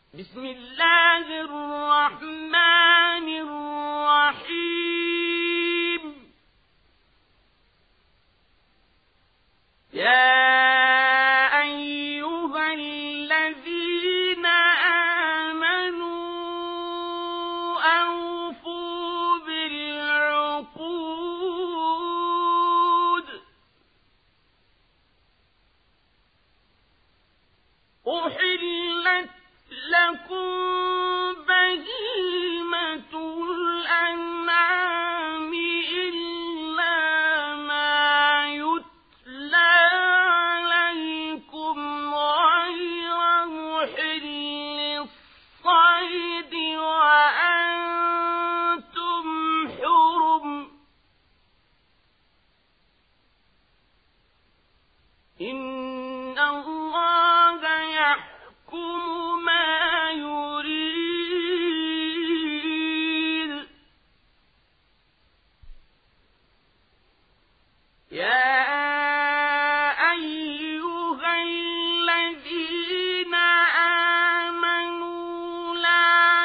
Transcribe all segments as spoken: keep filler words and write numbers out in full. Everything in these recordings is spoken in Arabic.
بسم الله الرحمن الرحيم. يا أيها الذين آمنوا أوفوا بالعقود أحلت لكم بهيمة الأنعام إلا ما يتلى عليكم غير محل الصيد وأنتم حرم. إن الله يحكم ما يريد. يا أيها الذين آمنوا لا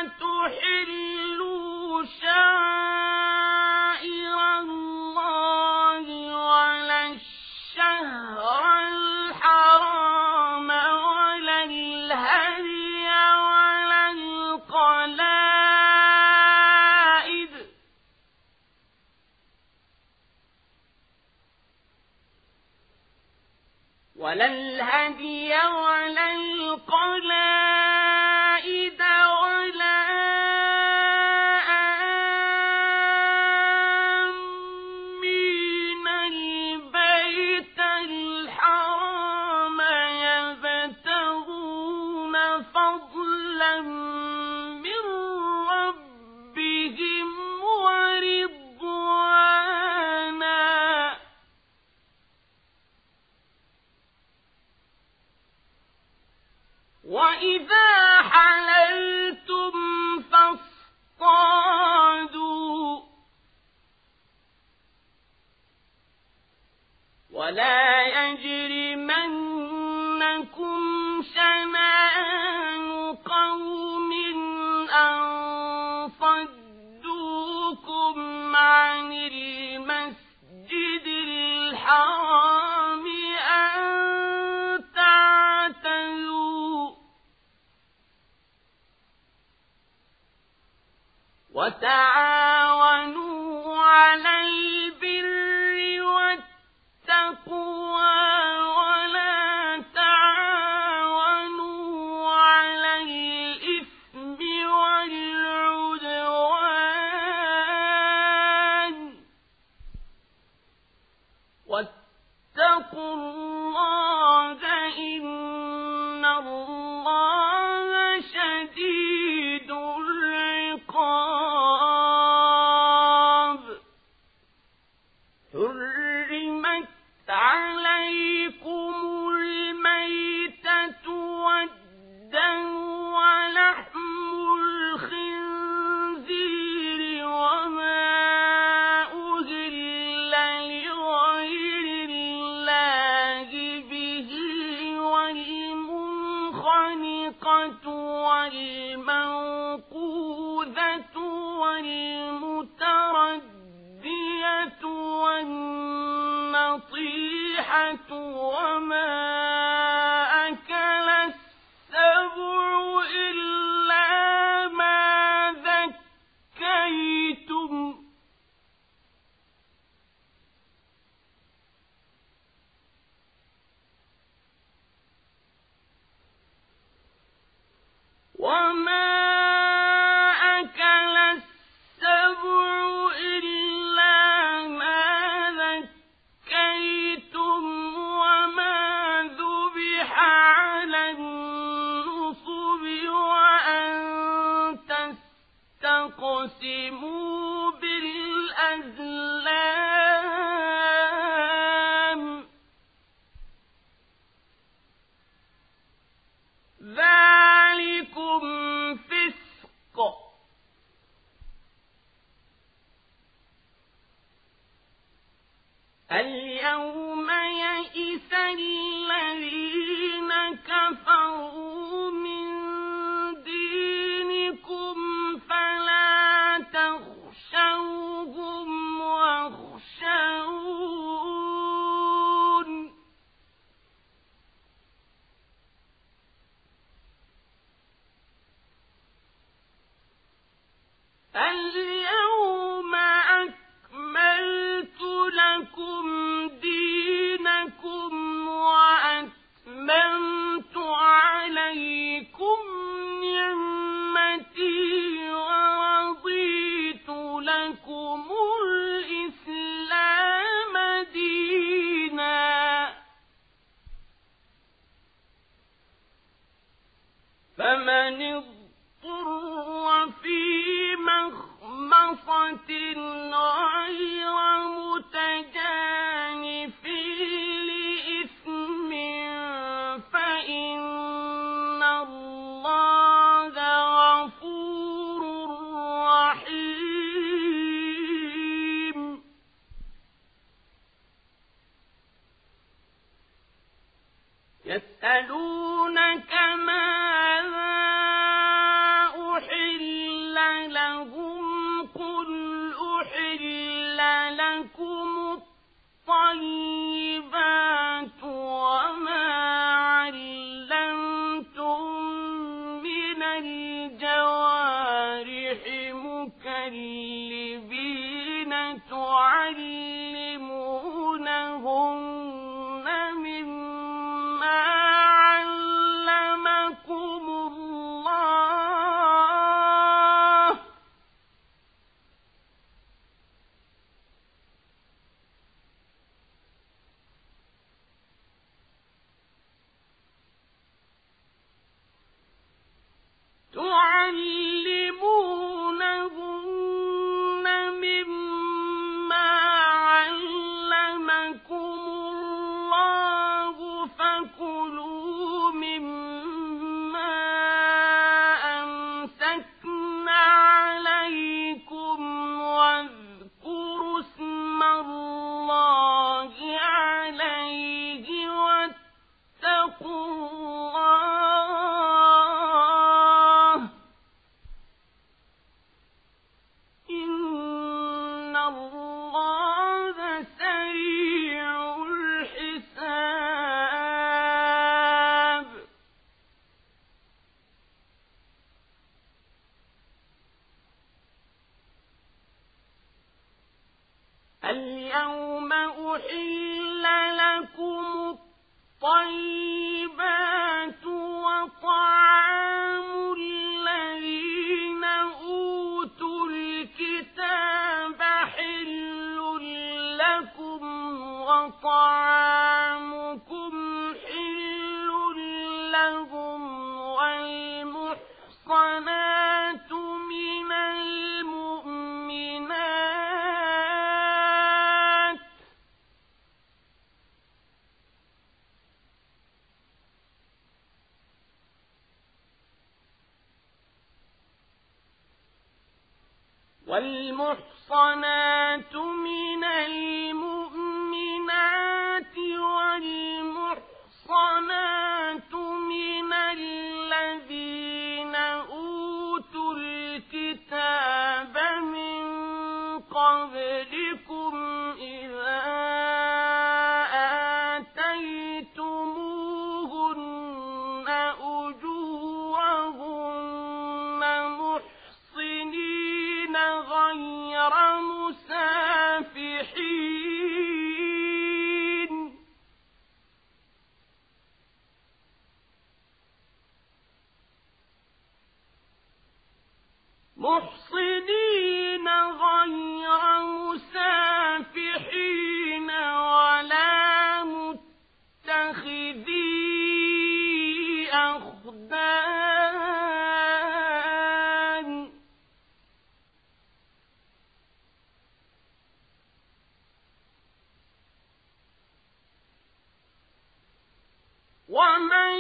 تحلوا شعائر الله ولا الشهر الحرام ولا الهدي ولا القلائد ولا الهدي ولا القلائد ولا آمين البيت الحرام يبتغون فضلا من ربهم ورضوانا. وإذا حللتم فاصطادوا ولا يجرمنكم شنآن قوم أن صدوكم عن المسجد الحرام أن تعتدوا وتعاونوا على البر والتقوى ولا تعاونوا على الإثم والعدوان واتقوا الله إن الله شديد العقاب. حرمت عليكم الميتة والدم ولحم الخنزير وما أهل لغير الله به والمنخنقة والموقوذة والمتردية والنطيحة وما أكل السبع إلا ما ذكيتم وما أكل السبع إلا ما ذكيتم وما ذبح على النصب وأن تستقسموا بالأزلام ذلكم فسق. اليوم يئس الذين كفروا من دينكم اليوم أكملت لكم دينكم وأتممت عليكم نعمتي ورضيت لكم الإسلام دينا فمن اضطر في مخمصة غير متجانف لإثم فإن الله غفور رحيم يسألونك ماذا أحل لهم قل أحل لكم الطيبات وما علمتم من الجوارح مكلبين تعلمونهن مما علمكم الله تعلمونهن مما علمكم الله فكلوا مما أمسكن عليكم واذكروا اسم الله عليه واتقوا الله إن الله سريع الحساب اليوم أحل لكم الطيبات وطعام الذين أوتوا الكتاب حل لكم وطعامكم حل لهم والمحصنات من المؤمنات والمحصنات من المؤمنات والمحصنات من الذين أوتوا الكتاب من قبلكم إذا آتيتموهن أجورهن محصنين غير مسافحين محصنين غير مسافحين ولا متخذي أخدان ومن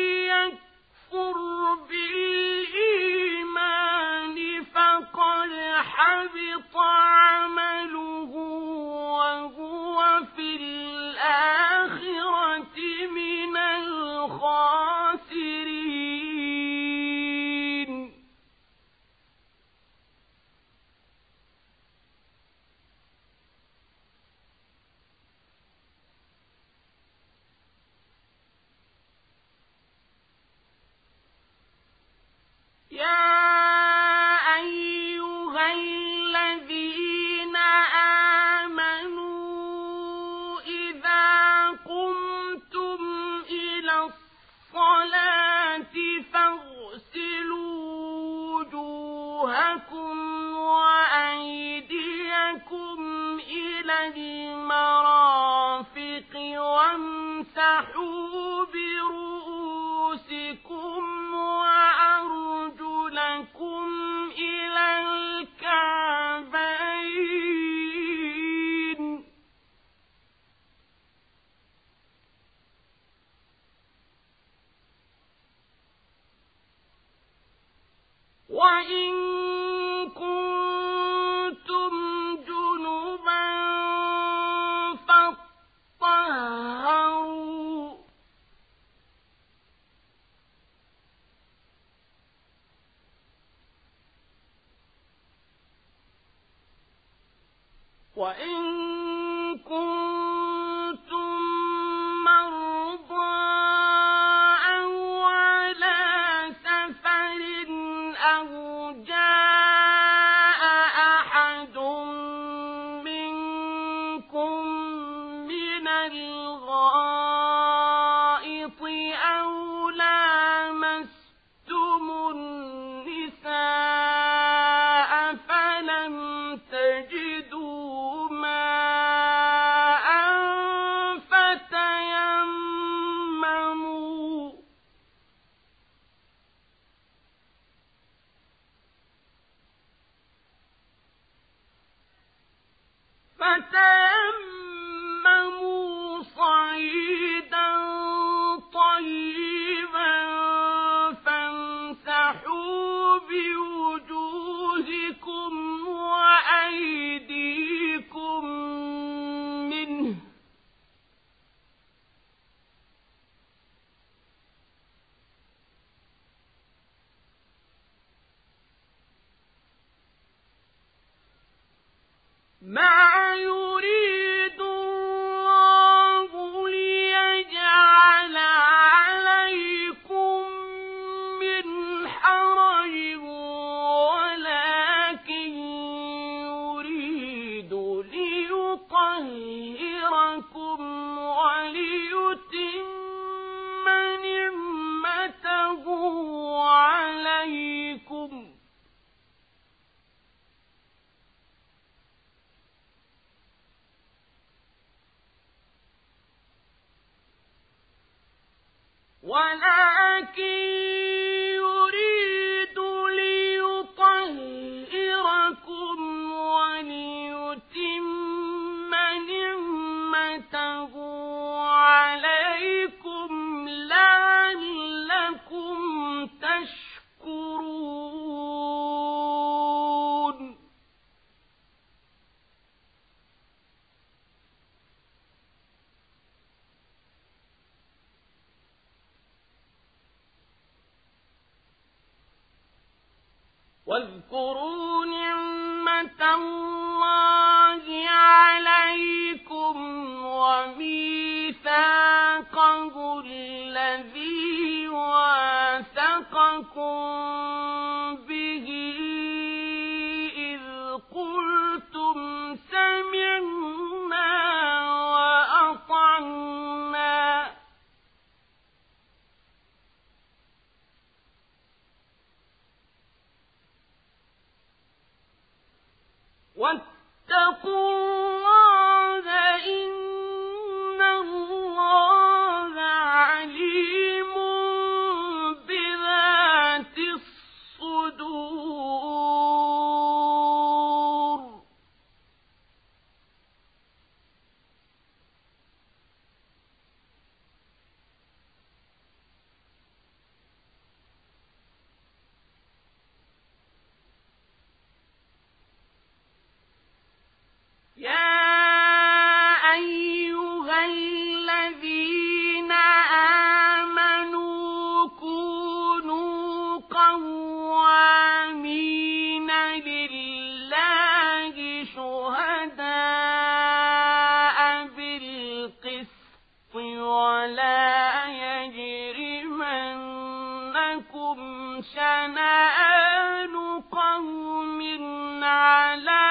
يكفر بالإيمان فقد وأرجلكم وأيديكم إلى المرافق وامسحوا برؤوسكم وأرجلكم إلى الكعبين وإن كنتم جنبا فاطهروا وإن كنتم مرضى أو على سفر أو جاء أحد منكم من الغائط أو لامستم النساء فلم تجدوا ماء فتيمموا فتيمموا صعيدا طيبا فامسحوا بوجوهكم وأيديكم منه ما يريد الله ليجعل عليكم من حرج ولكن يريد ليطهركم وليتم نعمته عليكم ولكن يريد ليطهركم وليتم نعمته عليكم لعلكم تشكرون واذكروا نعمة الله عليكم وميثاقه الذي واثقكم به إذ قلتم سمعنا وأطعنا واتقوا الله إن الله عليم بذات الصدور يا أيها الذين آمنوا كونوا قوامين لله شهداء بالقسط ولا يجرمنكم شنآن قوم على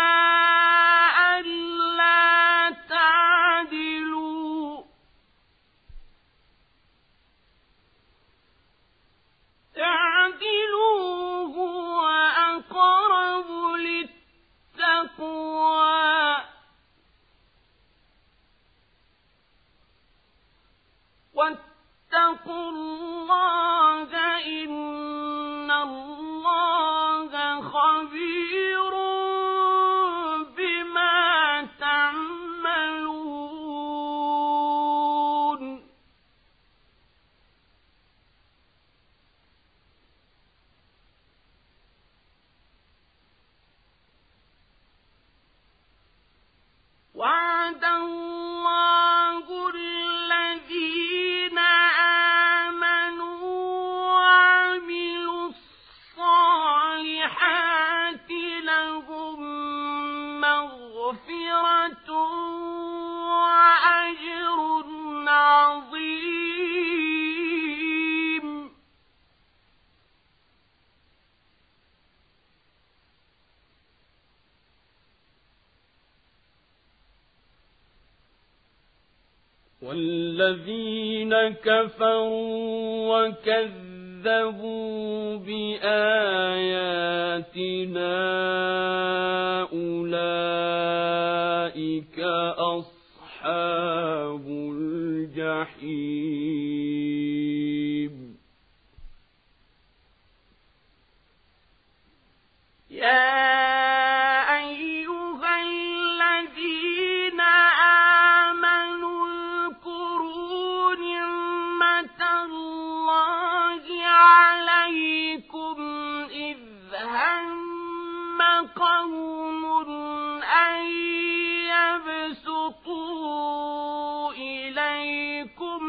تعدلوا هو أقرب خبير بما تعملون وعد الله الذين آمنوا وعملوا الصالحات لهم مغفرة وأجر عظيم والذين كفروا وكذبوا بآياتنا أولئك أصحاب الجحيم يا قوم أن يبسطوا إليكم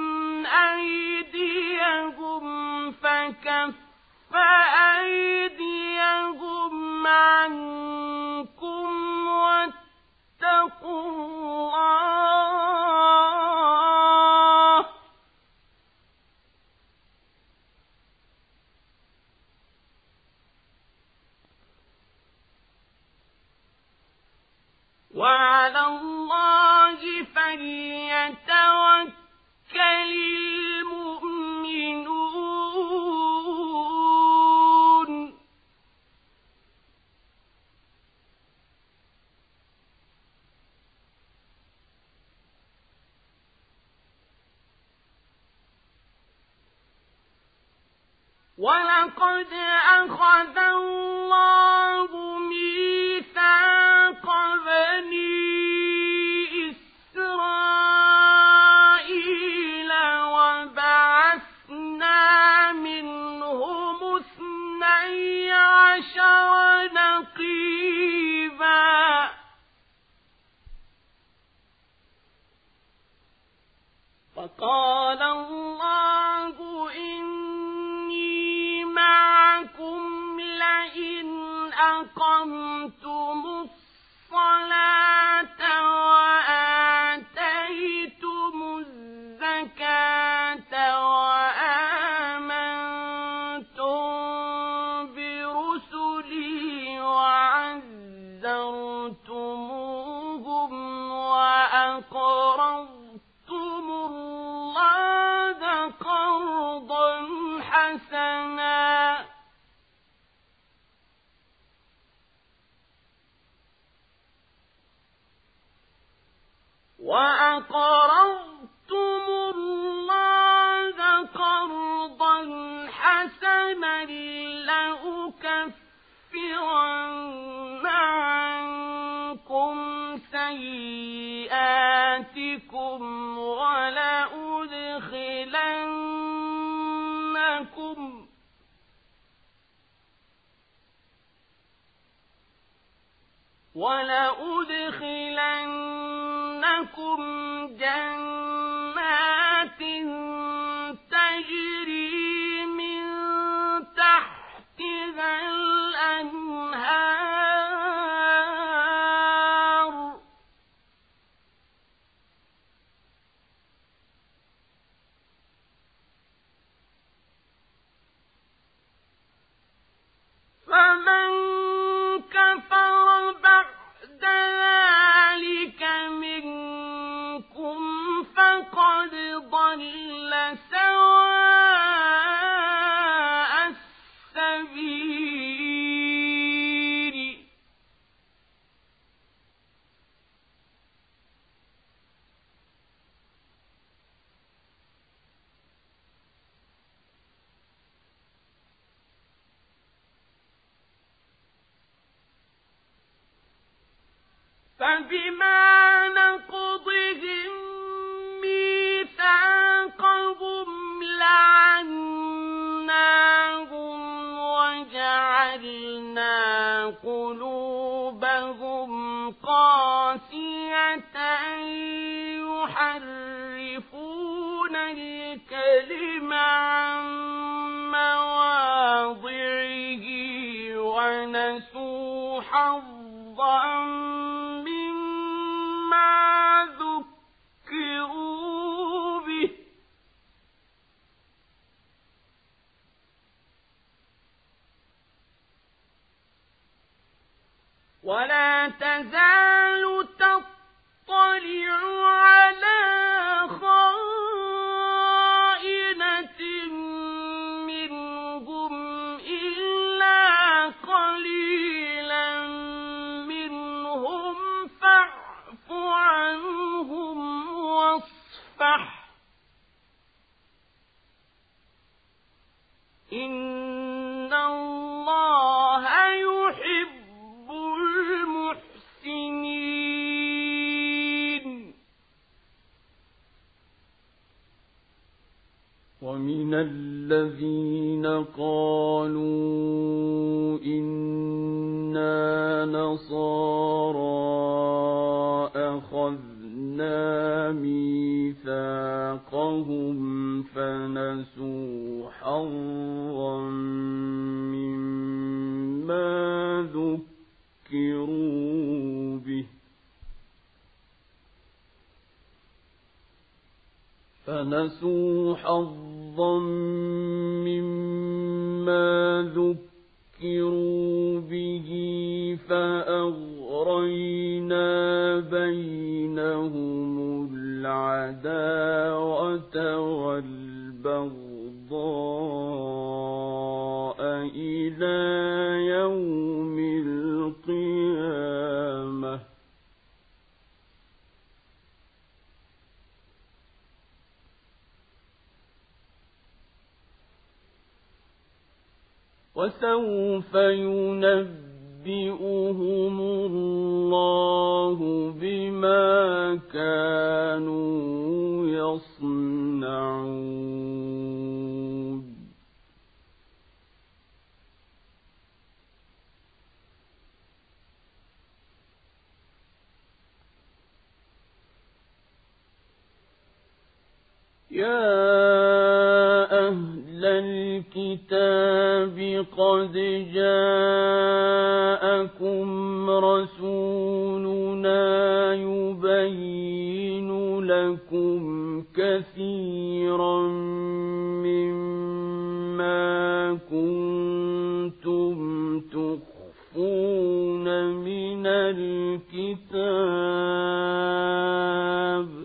أيديهم فكف أيديهم عنكم واتقوا الله وعلى الله فليتوكل المؤمنون ولقد أخذ الله ميثاق بني إسرائيل وبعثنا منهم اثني عشر نقيبا فقال الله إني معكم لئن أقمتم الصلاة وآتيتم الزكاة وآمنتم برسلي وعزرتموهم وأقرضتم الله قرضا حسنا وأقرضتم الله قرضا حسنا لأكفرن عنكم سيئاتكم ولأدخلنكم ولأدخلنكم جنات تجري من تحتها الأنهار فمن كفر بعد ذلك منكم فقد ضل سواء السبيل فبما نقضهم ميثاقهم لعناهم وجعلنا قلوبهم قاسية يحرفون الكلم عن مواضعه ونسوا حظا مما ذكروا به ولا تزال تطلع على خائنة منهم إلا قليلا منهم فاعف عنهم واصفح إن الله يحب المحسنين. ومن الذين قالوا إنا نصارى أخذنا ميثاقهم فنسوا حظا مما ذكروا به فنسوا حظا مما ذكروا به فأغرينا بينهم العداوة والبغضاء إلى يوم القيامة وسوف ينبئهم الله بما كانوا يصنعون. يا أهل الكتاب قد جاءكم رسولنا يبين لكم كثيرا مما كنتم تخفون من الكتاب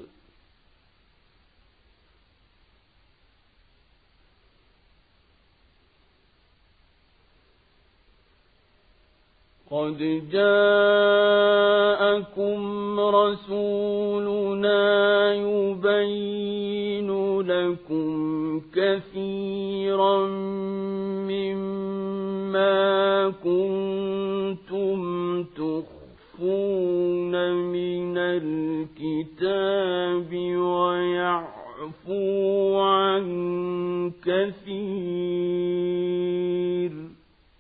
قد جاءكم رسولنا يبين لكم كثيرا مما كنتم تخفون من الكتاب ويعفو عن كثير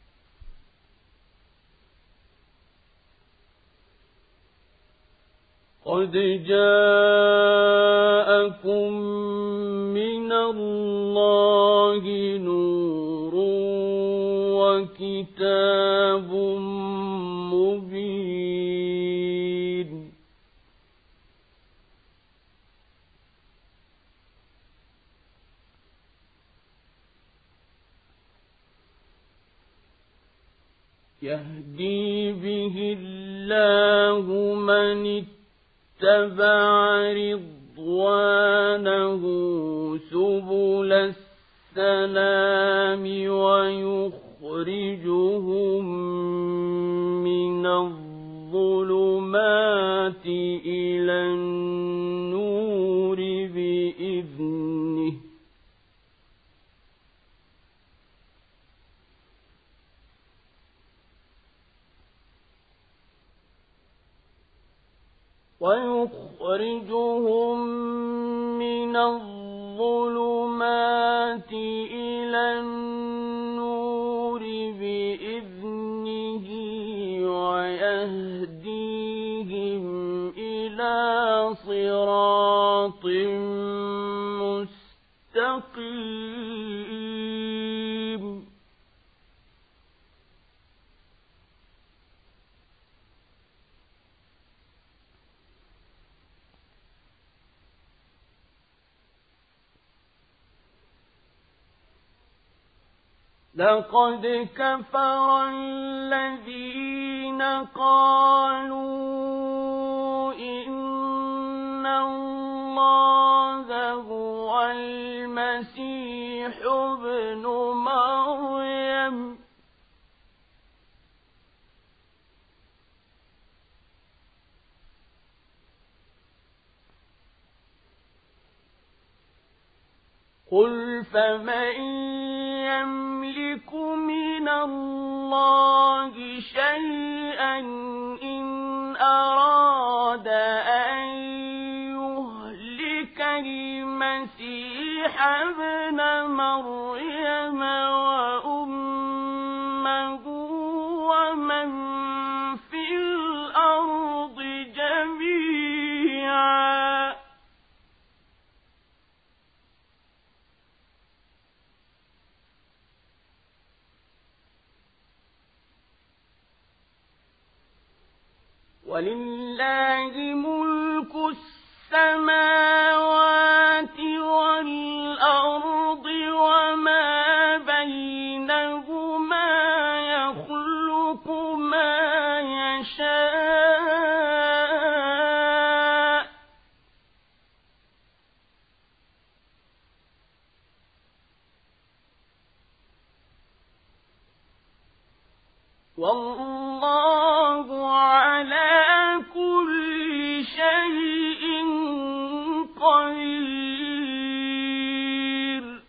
قد جاءكم من الله نور وكتاب مبين يهدي به الله من اتبع رضوانه سبل السلام ويخرجهم من الظلمات إلى النور بإذنه ويخرجهم من الظلمات إلى النور بإذنه ويهديهم إلى صراط مستقيم. لقد كفر الذين قالوا إن الله هو المسيح ابن مريم قل فمن يملك من الله شيئا إن أراد أن يهلك المسيح ابن مريم وأمه ومن في الأرض جميعا ولله ملك السماوات والأرض وما بينهما يخلق ما يشاء والله على كل شيء قدير.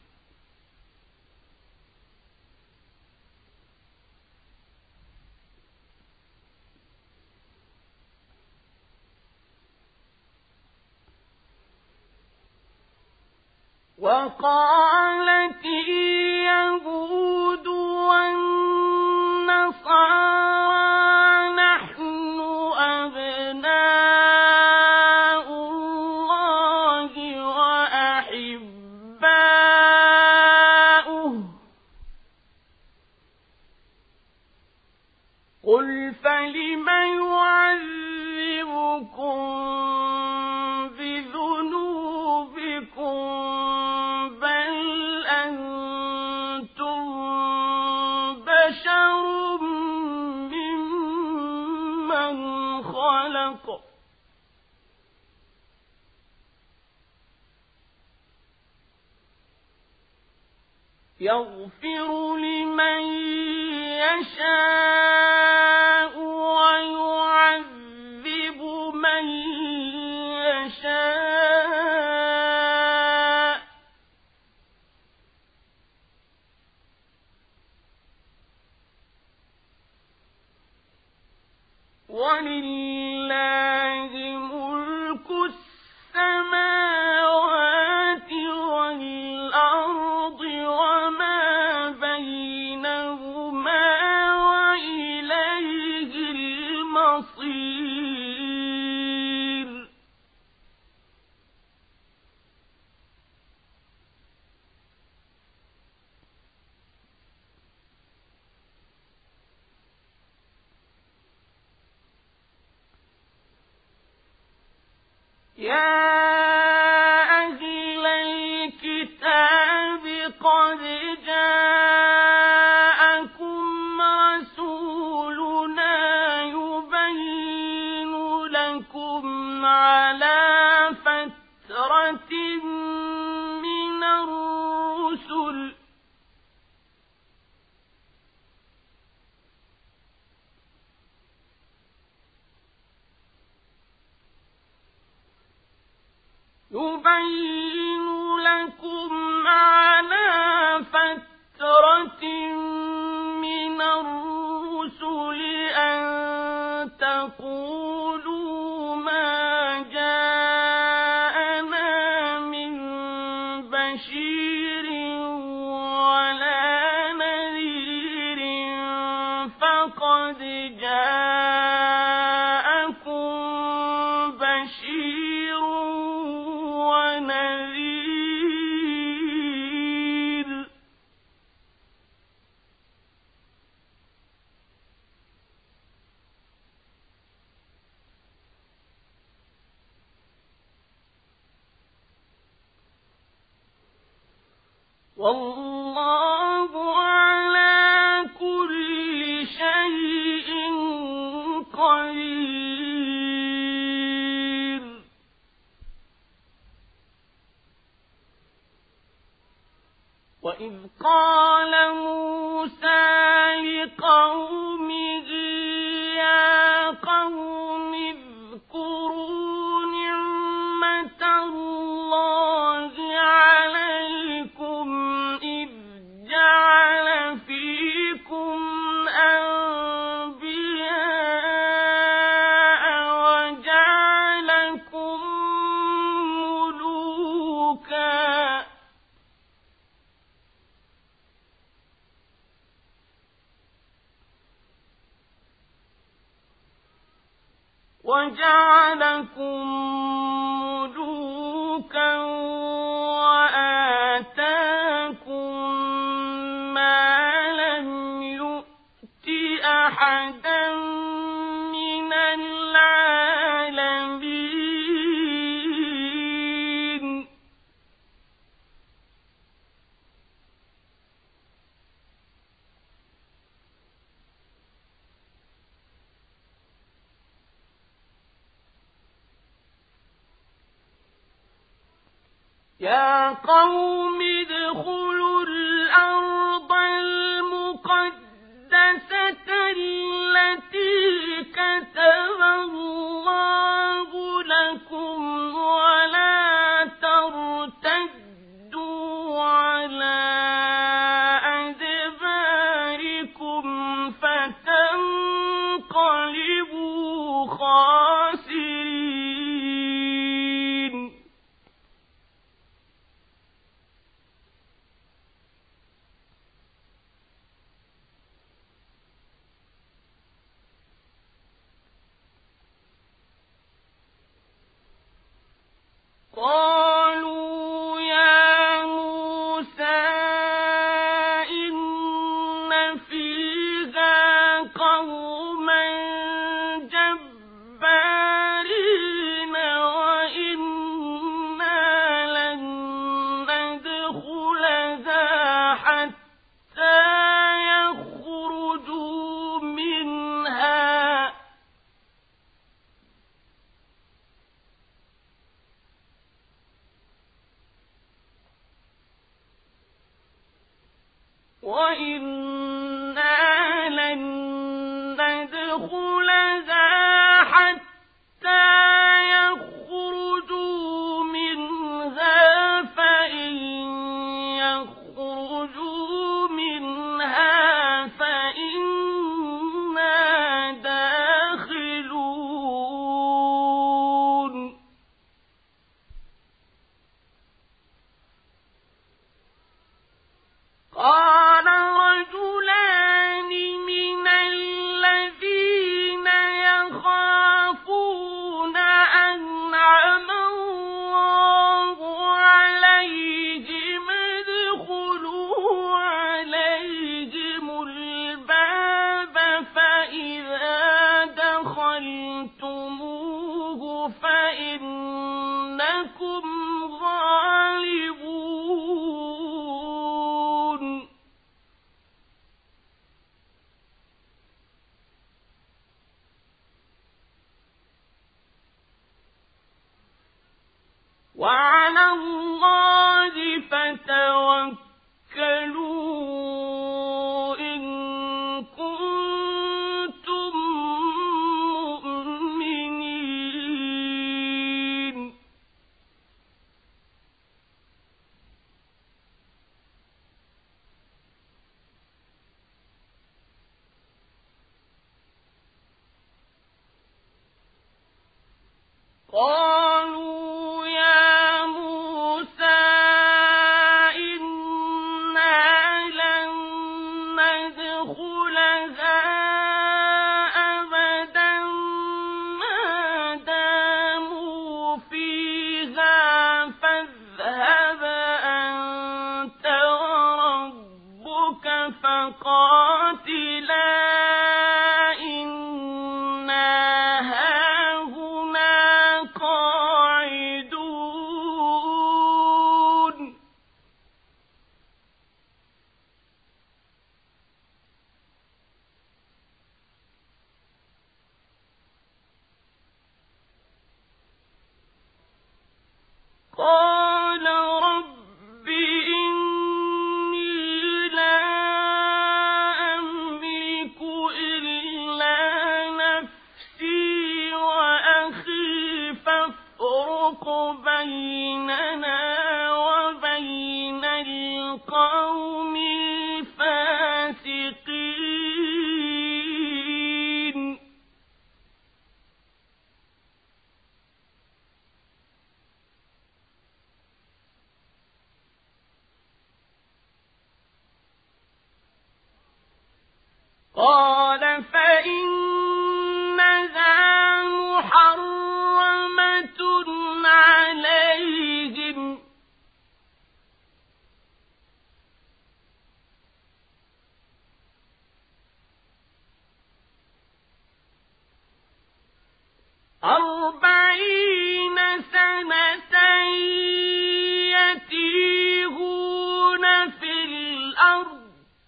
وقالت اليهود والنصارى نحن أبناء الله وأحباؤه قل فلم يعذبكم بذنوبكم بل أنتم بشر ممن خلق يغفر لمن يشاء ويعذب من يشاء ولله ملك السماوات والأرض وما بينهما وإليه المصير. يا أهل الكتاب قد جاءكم رسولنا يبين لكم على فترة من الرسل يبين لكم على فترة من الرسل أن تقولوا ما فقد جاءكم بشير ونذير والله على كل شيء قدير. وإذ قال موسى لقومه يا قوم اذكروا نعمة الله عليكم إذ جعل فيكم أنبياء وجعلكم ملوكا وجعلكم ملوكا وآتاكم ما لم يؤت أحدا من العالمين. يا قوم ادخلوا الأرض المقدسة التي كتب الله لكم ولا ترتدوا على أدباركم فتنقلبوا خاسرين. قالوا يا موسى إن فيها قوما جبارين وإنا لن ندخلها حتى يخرجوا منها وإنا لن ندخلها حتى يخرجوا منها فإن يخرجوا منها فإنا داخلون. قال رجلان من الذين يخافون أنعم الله عليهم ادخلوا عليهم الباب فإذا دخلتموه فإنكم غالبون. وعلى الله فتوكلوا إن كنتم مؤمنين. قالوا يا موسى إنا لن ندخلها قاتلا إنا هاهنا قاعدون قال رب إني لا أملك إلا نفسي وأخي فافرق بيننا وبين القوم الفاسقين قال فإنها محرمة عليهم أربعين سنة يتيهون في الأرض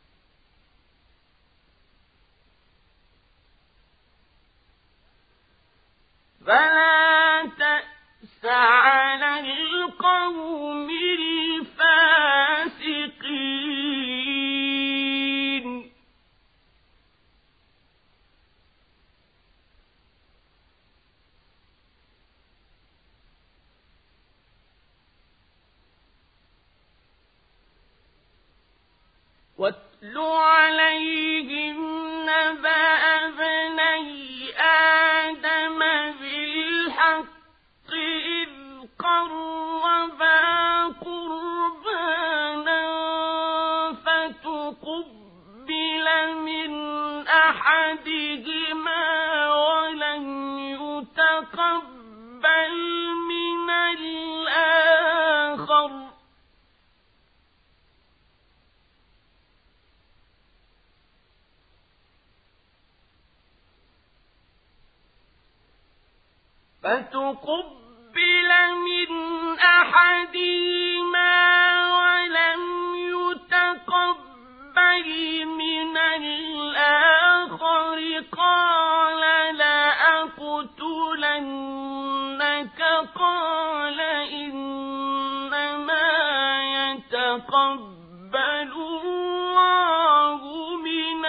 فلا تأس على القوم الفاسقين واتل عليهم نبأ ابني آدم بالحق إذ قربا قربانا فتقبل من أحدهما ولم يتقبل من الآخر فتقبل من أحدهما ولم يتقبل من الآخر قال لأقتلنك قال إنما يتقبل الله من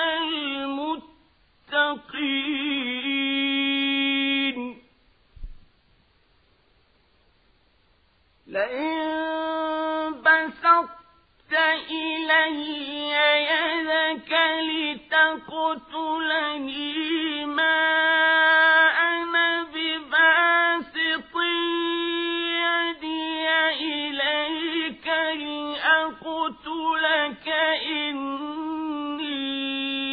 المتقين لئن بسطت إلي يدك لتقتلني ما أنا بباسط يدي إليك لأقتلك إني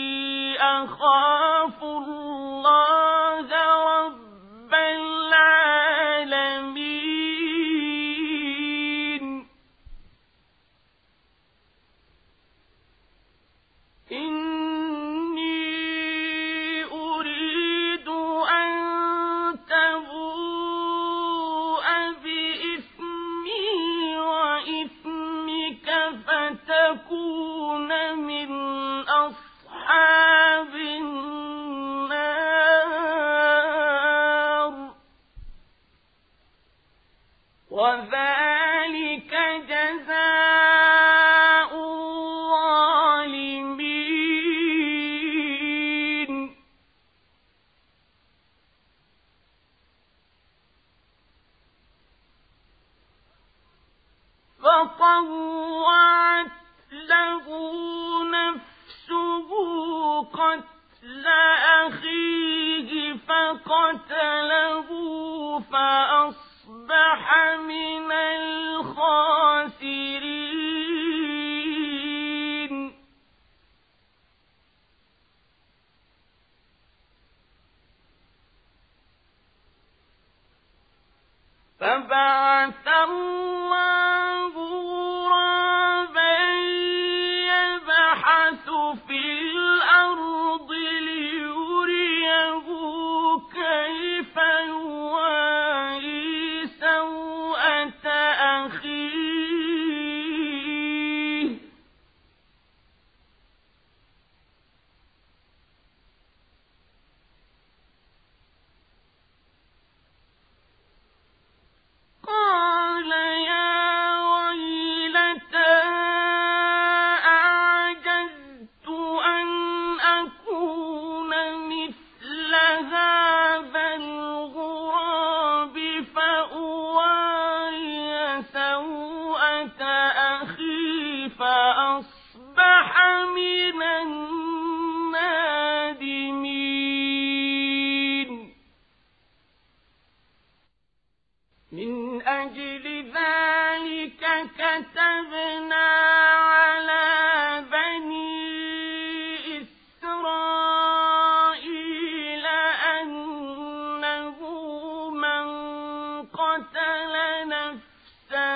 أخاف الله رب العالمين إني أريد أن تبوء بإثمي وإثمك فتكون من أصحاب النار وذلك جزاء الظالمين فطوعت له نفسه قتل أخيه فقتله فأصبح من الخاسرين فبعث الله غرابا يبحث في الأرض كتبنا على بني إسرائيل أنه من قتل نفسا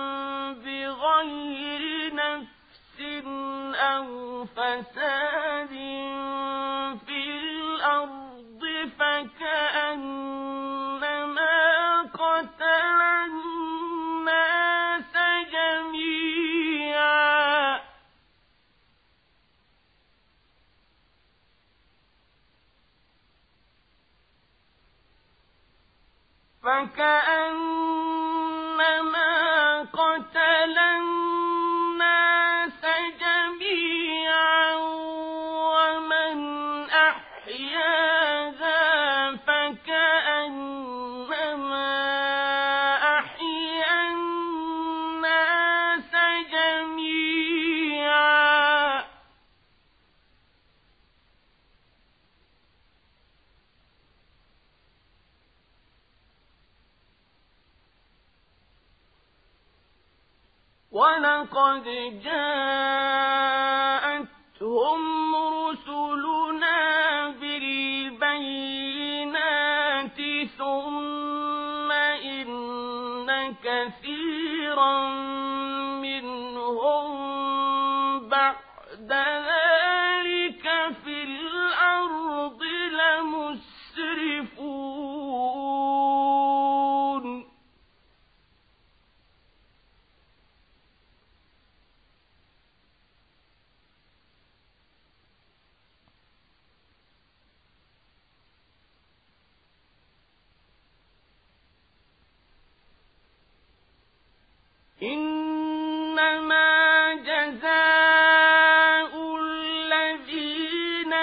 بغير نفس أو فساد في الأرض فكأنما قتل الناس جميعا فكأنما قتل الناس جميعا ومن أحياها فكأنما أحيا الناس جميعا ولقد جاءتهم رسلنا بالبينات ثم إن كثيرا منهم بعد ذلك في الأرض لمسرفون إنما جزاء الذين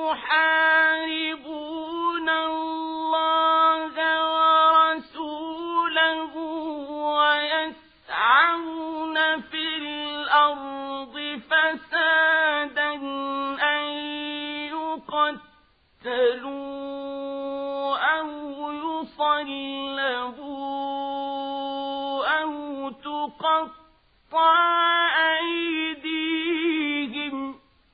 يحاربون الله ورسوله ويسعون في الأرض فسادا أن يقتلوا أو يصلبوا أو تقطع أيديهم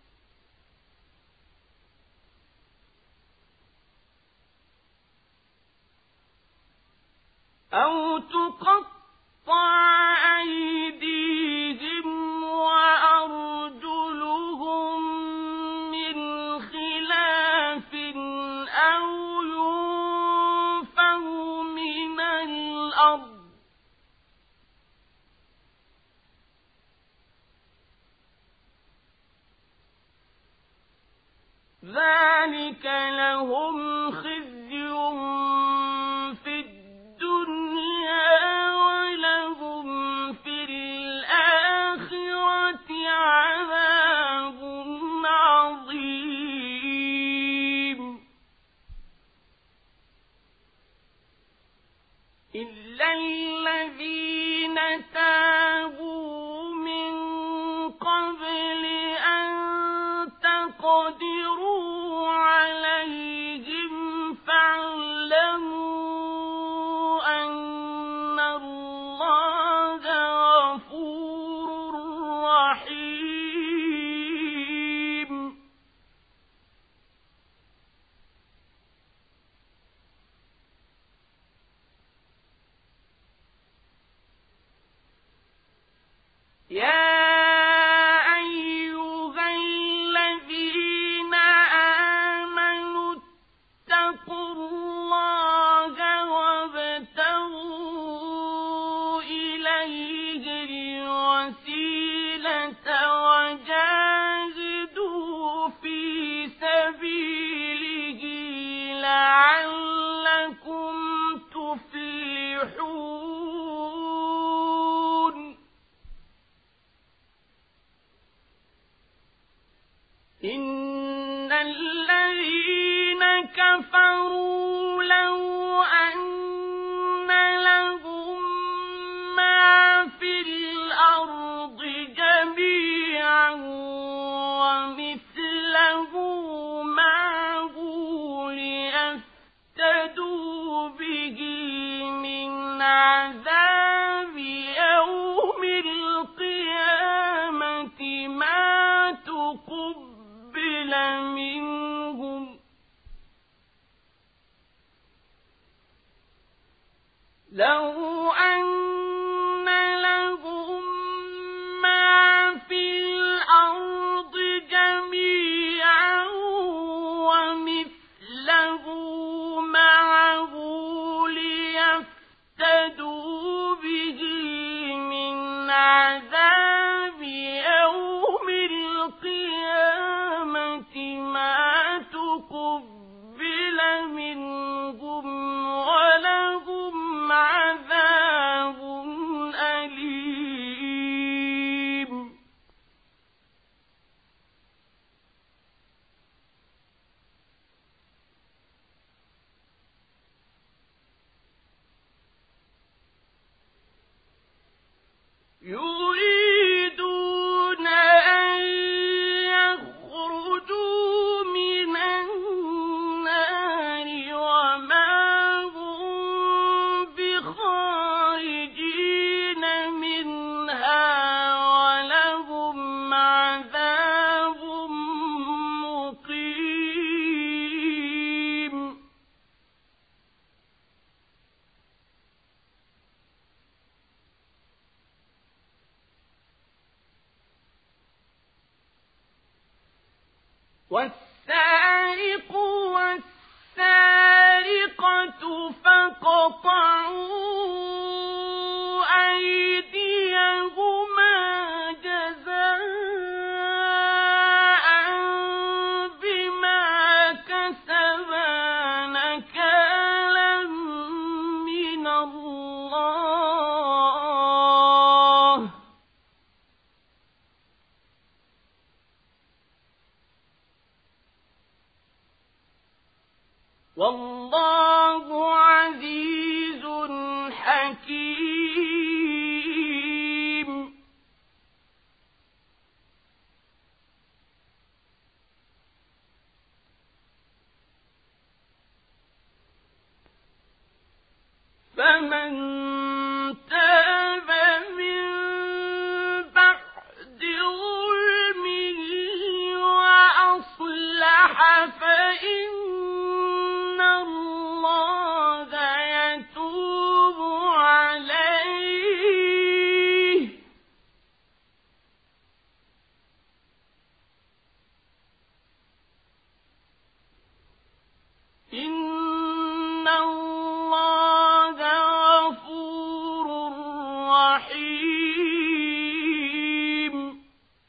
أو تقطع أيديهم وأرجلهم من خلاف أو ينفوا من الأرض ذلك لهم خزي في الدنيا ولهم في الآخرة عذاب عظيم إلا الذين تابوا من قبل أن تقدروا عليهم فاعلموا أن الله غفور رحيم يا وجاهدوا في سبيله لعلكم تفلحون إن الذين كفروا لو أن لهم ما في الأرض جميعا ومثله معه ليفتدوا به من عذاب يوم القيامة لو أن لهم ما في الأرض جميعا ومثله معه ليفتدوا به من عذاب يوم القيامة ما تقبل منهم ولهم عذاب أليم يريدون أن يخرجوا من النار وما هم بخارجين منها ولهم عذاب مقيم والسارق والسارقة فاقطعوا أيديهما جزاء بما كسبا نكالا من الله والله عزيز حكيم فمن تاب من بعد ظلمه وأصلح فإن الله يتوب عليه إن الله غفور رحيم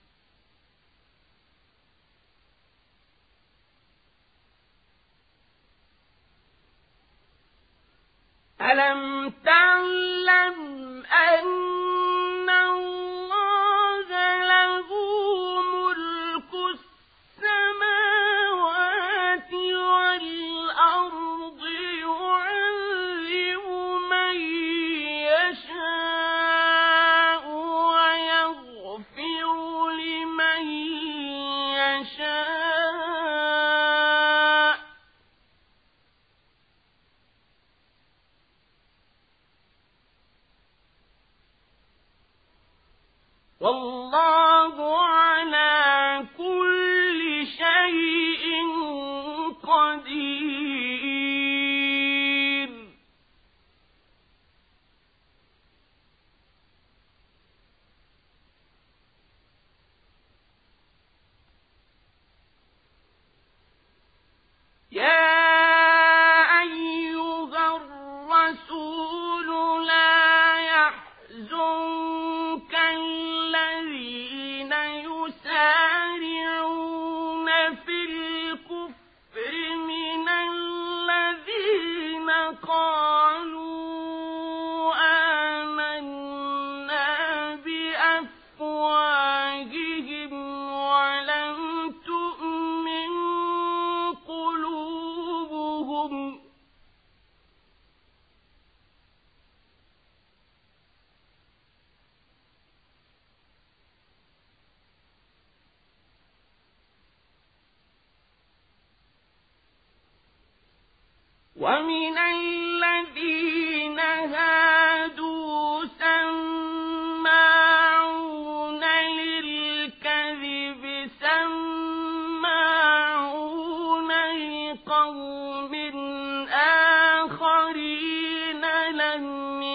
ألم تعلم أن الله له ملك السماوات والأرض يعذب من يشاء ويغفر لمن يشاء والله على كل شيء قدير يا أيها الرسول لا يحزنك الذين يسارعون في الكفر من الذين قالوا آمنا بأفواههم ولم تؤمن قلوبهم ومن الذين هادوا سماعون للكذب سماعون لقوم آخرين لم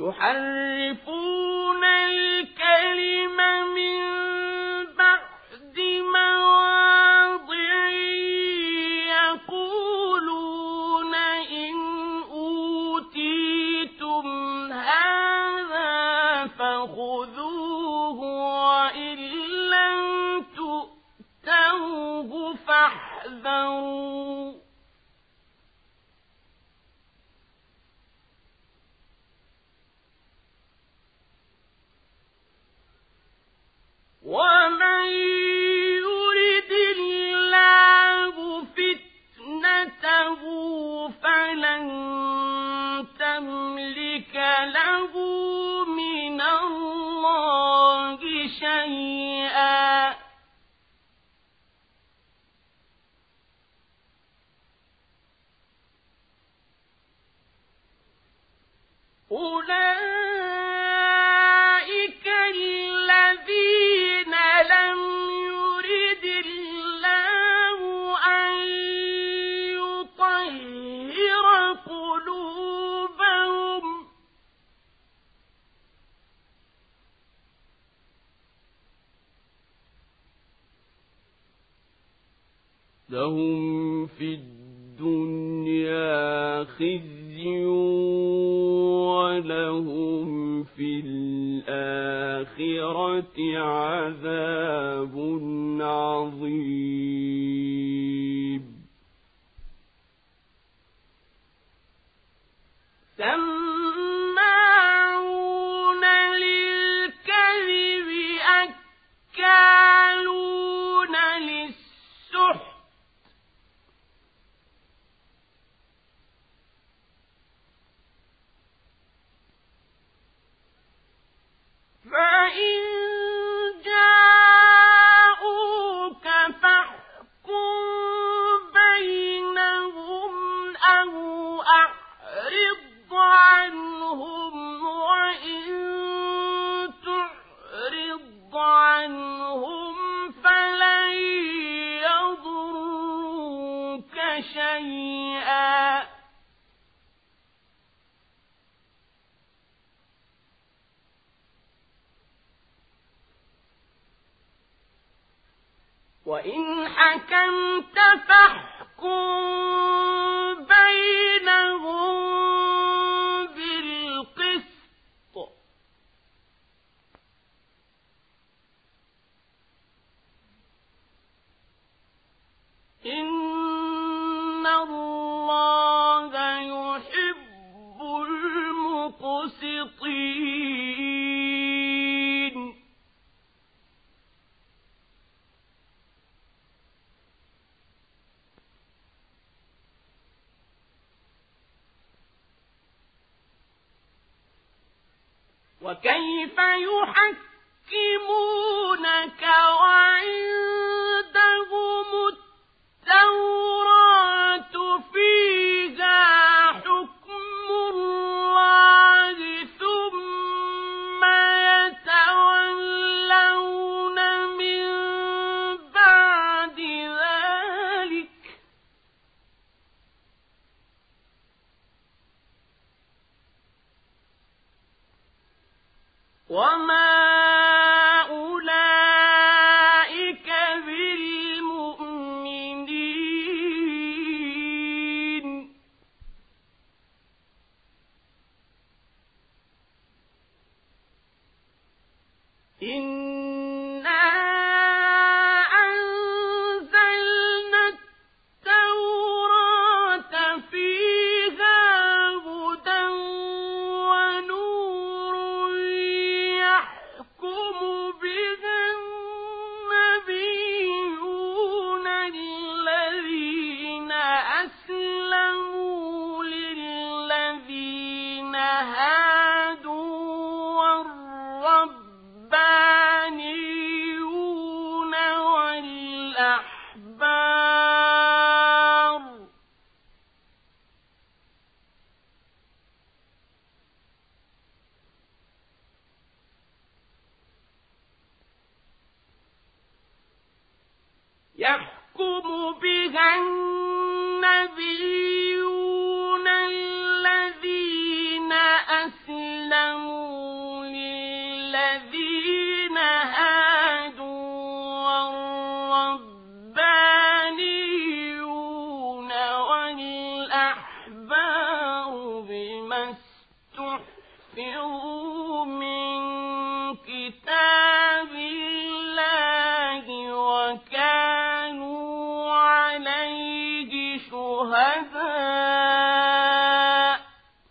يحرفون الكلم من بعد مواضعه يقولون إن أوتيتم هذا فخذوه وإن لم تؤتوه فاحذروا ومن يرد الله فتنته فلن تملك له من الله شيئا أولئك الذين لم يرد الله أن يطهر قلوبهم لهم في الدنيا خزي ولهم في الآخرة عذاب عظيم سماعون للكذب أكالون للسحت فإن جاءوك فاحكم بينهم أو أعرض عنهم وإن تعرض عنهم فلن يضروك شيئا وإن حكمت فاحكم بينهم بالقسط إن الله يحب المقسطين وكيف يحكمونك وعندهم التوراة فيها حكم الله ثم يتولون من بعد ذلك وما أولئك بالمؤمنين إنا أنزلنا التوراة فيها هدى ونور يحكم بها النبيون الذين أسلموا للذين هادوا والربانيون والأحبار يحكم بها النبيون الذين أسلموا الذين هادوا والربانيون والأحبار بما استحفظوا من كتاب الله وكانوا عليه شهداء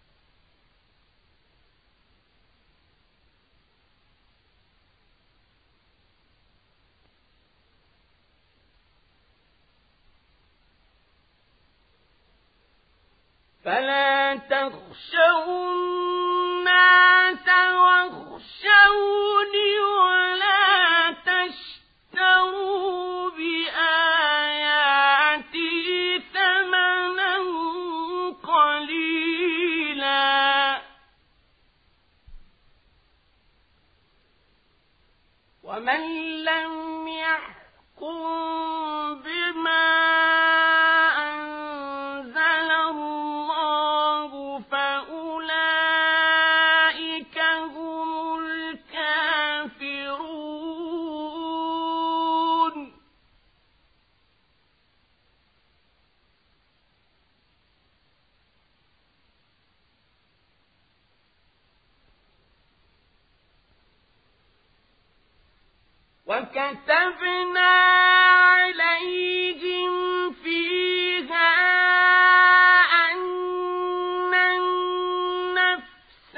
فلا تخشوا الناس واخشوني ولا تشتروا بآياتي ثمنا قليلا ومن لم يحكم بما وكتبنا عليهم فيها أن النفس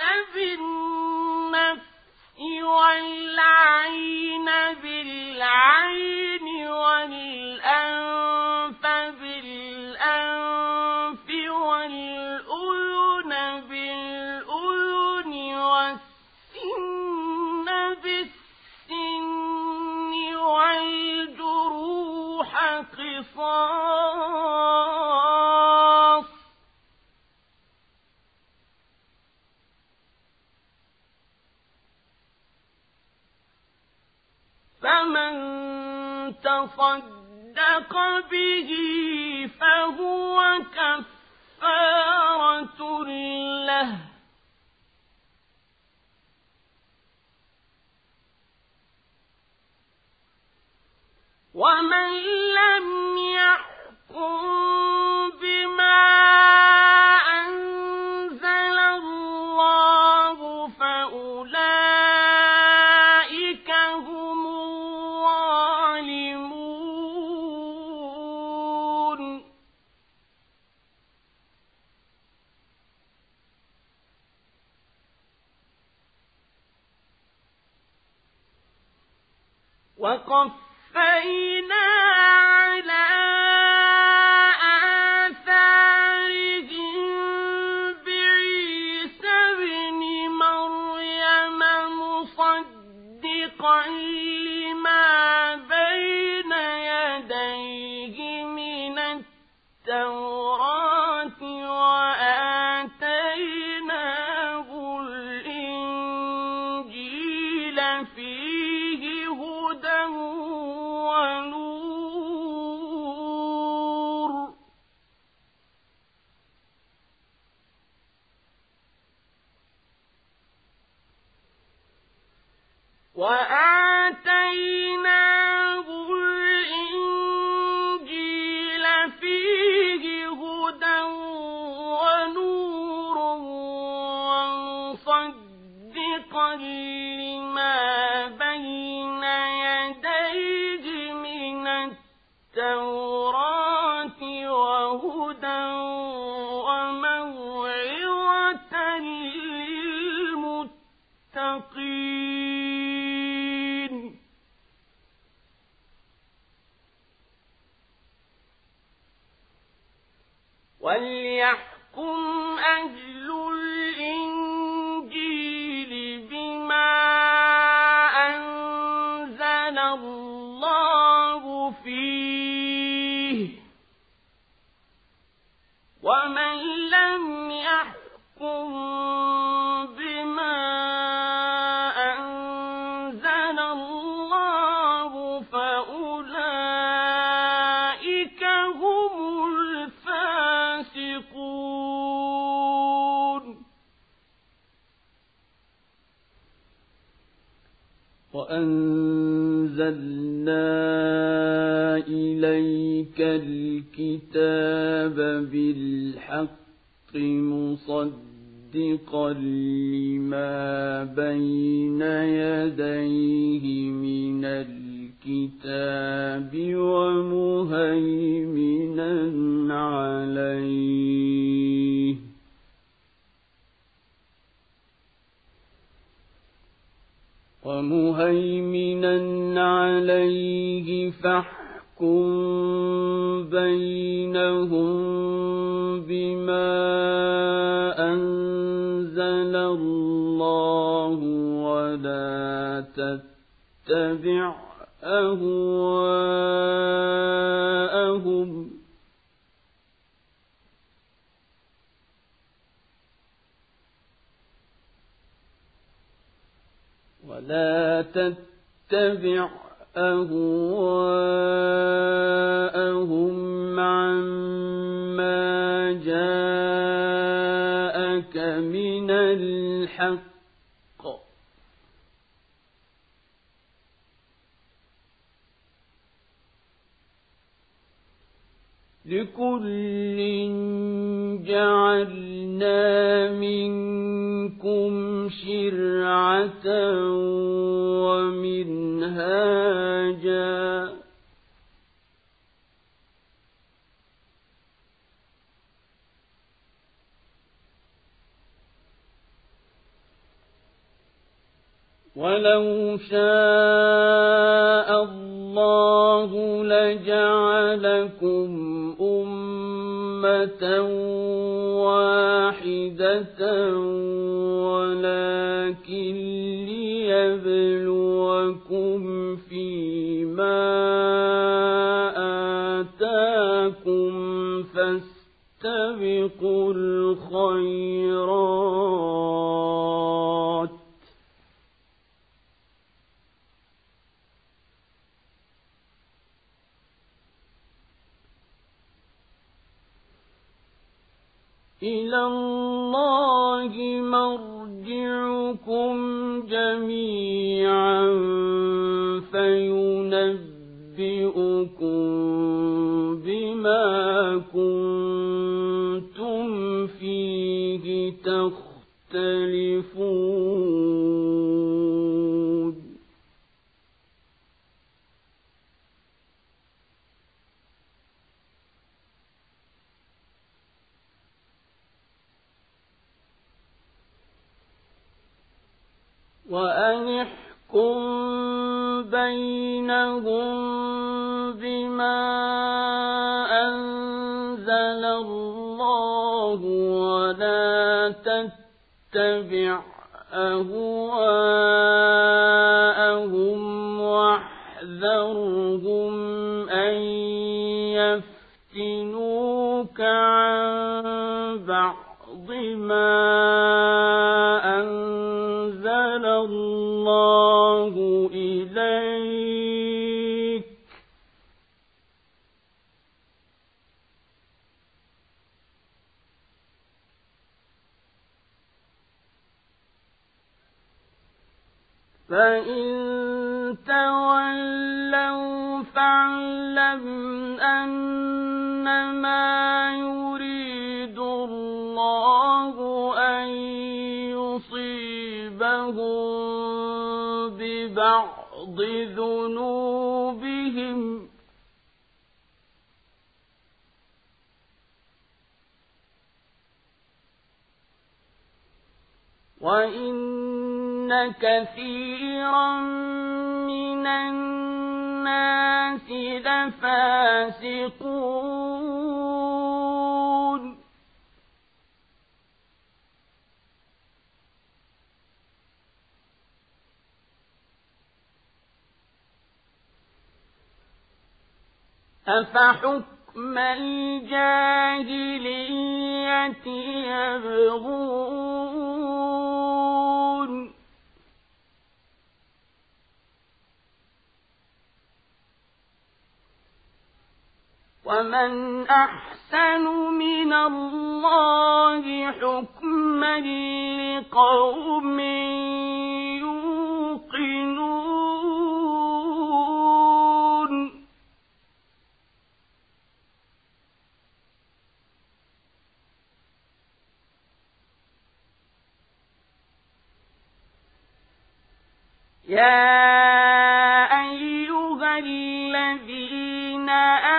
بالنفس والعين بالعين والأنف بالأنف والأذن بالأذن والسن بالسن والجروح قصاص فمن تصدق به فهو كفارة له ومن لم يحكم بما أنزل الله فأولئك هم الظالمون وقفينا على آثارهم بعيسى ابن مريم مصدقا لما بين يديه من التوراة وآتيناه الإنجيل فيه هدى ونور وآتيناه الإنجيل فيه هدى ونور ومصدقا لما بين يديه من التوراة وهدى وموعظة للمتقين وليحكم أهل الإنجيل بما أنزل الله فيه ومن لم يحكم بما أنزل الله فأولئك هم الفاسقون وأنزلنا إليك الكتاب بالحق مصدقا لما بين يديه من الكتاب ومهيمنا عليه ومهيمنا عليه فاحكم بينهم بما أنزل الله ولا تتبع أهواءهم ولا تتبع أهواءهم عما جاءك من الحق لكل جعلنا منكم شرعة ومنهاجا ولو شاء الله لجعلكم أمة واحدة ولكن ليبلوكم فيما آتاكم فاستبقوا الخيرات إلى الله مرجعكم جميعا فينبئكم بما كنتم فيه تختلفون وأن احكم بينهم بما أنزل الله ولا تتبع أهواءهم واحذرهم أن يفتنوك عن بعض ما أنزل الله إليك فإن تولوا فاعلم أنما يريد الله أن يصيبهم ببعض ذنوبهم وإن كثيرا من الناس لفاسقون أفحكم الجاهلية يبغون ومن أحسن من الله حكما لقوم يوقنون يا أيها الذين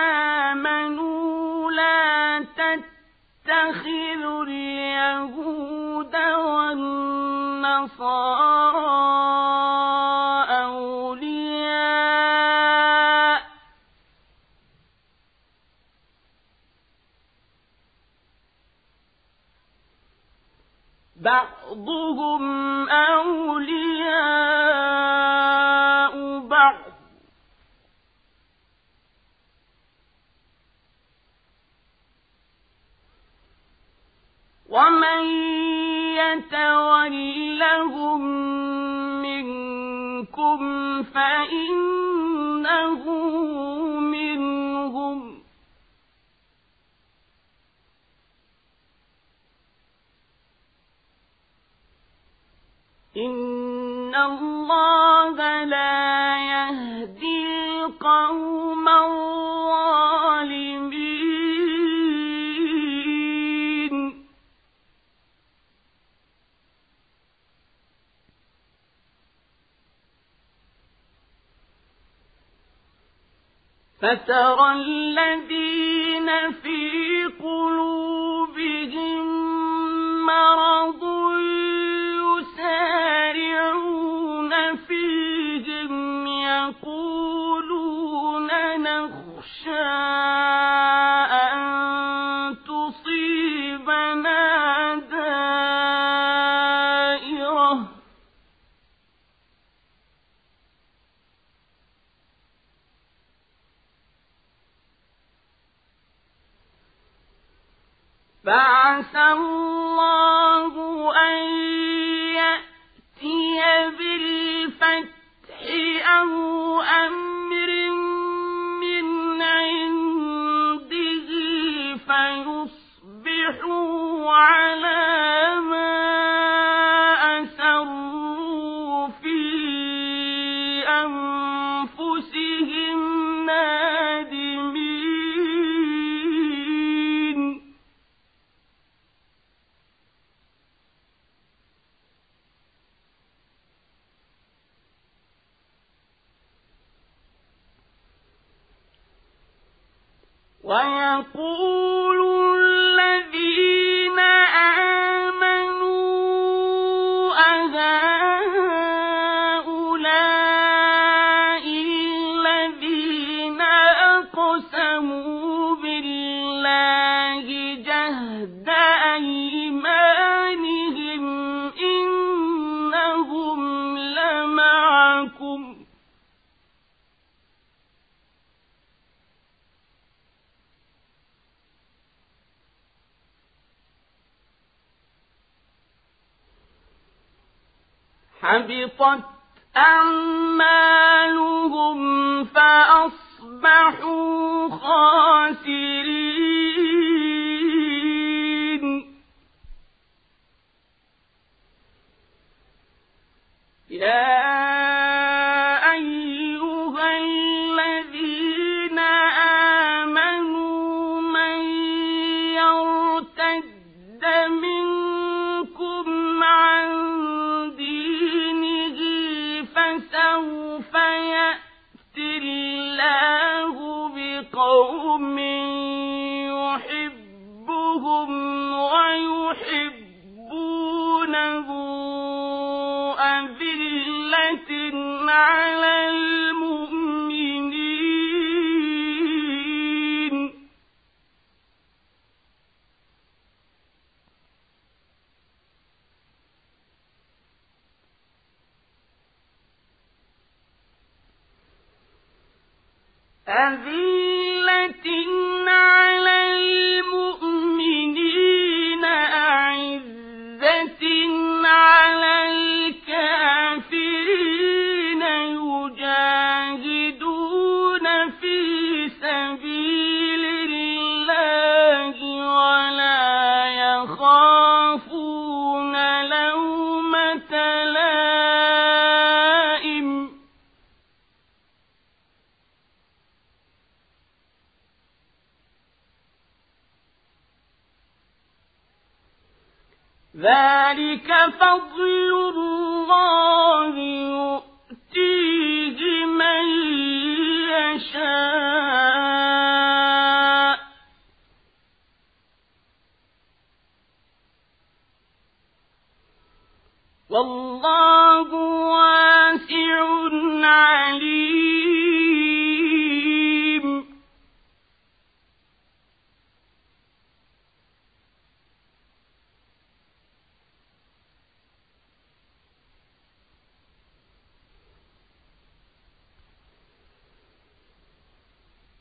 آمنوا لا تتخذوا اليهود والنصارى أولياء بعضهم أولياء بعض ومن يتولهم منكم فإنه منهم إن الله لا يهدي القوم الظالمين فترى الذين في قلوبهم مرض يسارعون فيهم يقولون نخشى أن تصيبنا دائرة فعسى الله أن يأتي بالفتح أو أمر من عنده فيصبحوا على ما أسروا في أنفسهم نادمين ويقول الذين آمنوا أهؤلاء الذين أقسموا بالله جهد أيمانهم إنهم لمعكم حبطت أعمالهم فأصبحوا خاسرين يا أيها الذين آمنوا من يرتد منكم عن فسوف يأتي الله بقوم يحبهم ويحبونه أذلة على المؤمنين أذلة على المؤمنين أعزة على الكافرين يجاهدون في سبيل الله ولا يخافون لومة لائم ذلك فضل الله يؤتيه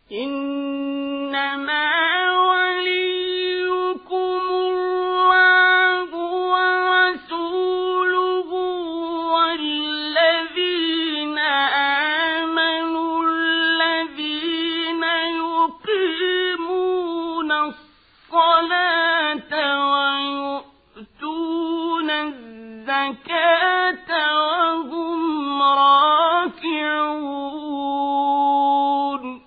إنما وليكم الله ورسوله والذين آمنوا الذين يقيمون الصلاة ويؤتون الزكاة وهم راكعون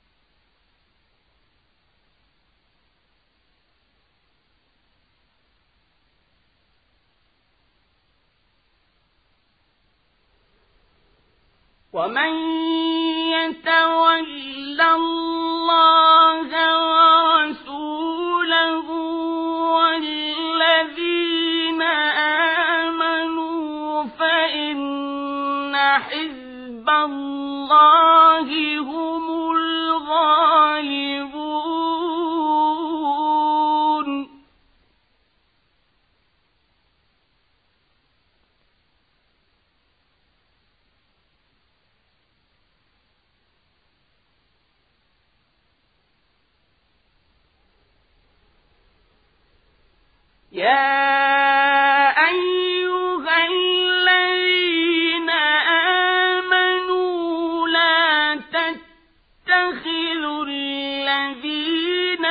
ومن يتول الله ورسوله والذين آمنوا فإن حزب الله هم الغالبون يا أيها الذين آمنوا لا تتخذوا الذين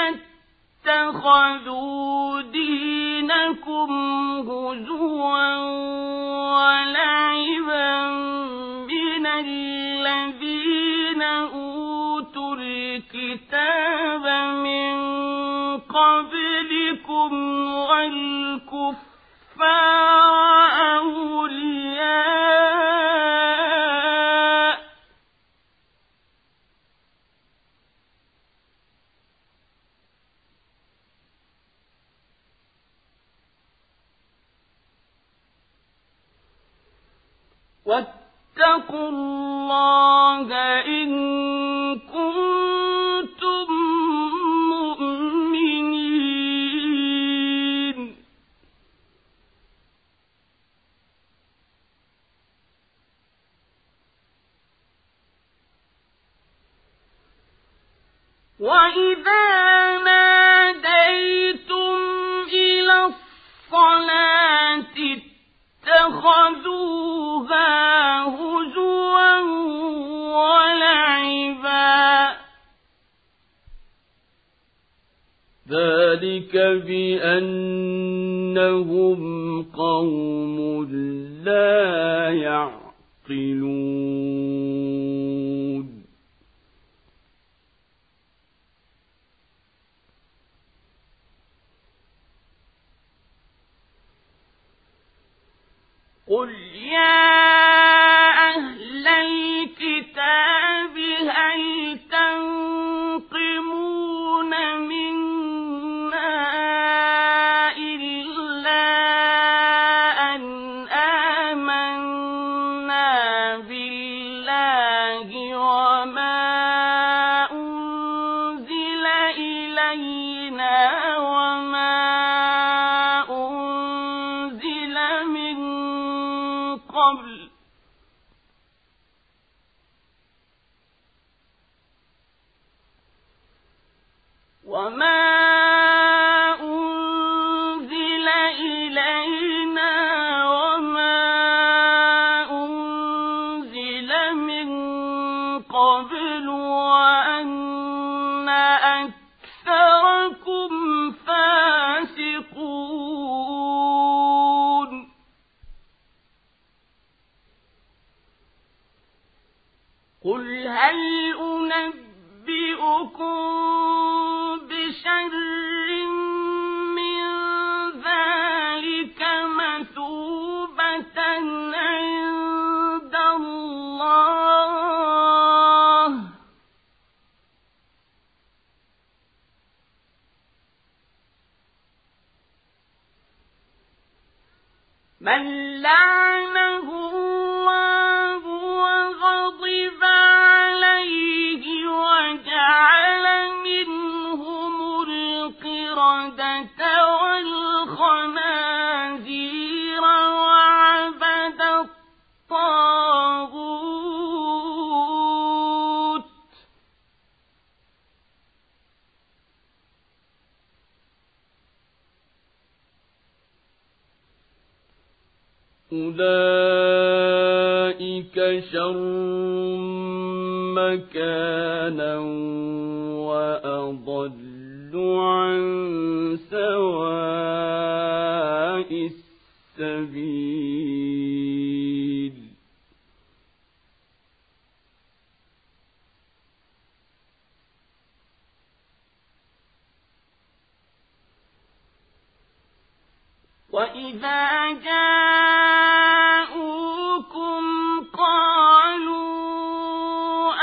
اتخذوا دينكم هزوا ولعبا من الذين أوتوا الكتاب من قبلكم والكفار أولياء واتقوا الله إن كنتم مؤمنين وإذا ناديتم إلى الصلاة اتخذوها هزوا ولعبا ذلك بأنهم قوم لا يعقلون قل يا أهل الكتاب هل تنقمون منا إلا أن آمنا بالله وما أنزل إلينا وما أنزل من قبل وما أنزل إلينا وما أنزل من قبل وأن أكثركم فاسقون قل هل أنبئكم بشر من ذلك مثوبة عند الله من لعنه الله وغضب عليه وجعل منهم القردة والخنازير وعبد الطاغوت أولئك شر مكانا وأضل عن سواء السبيل وإذا جاءوكم قالوا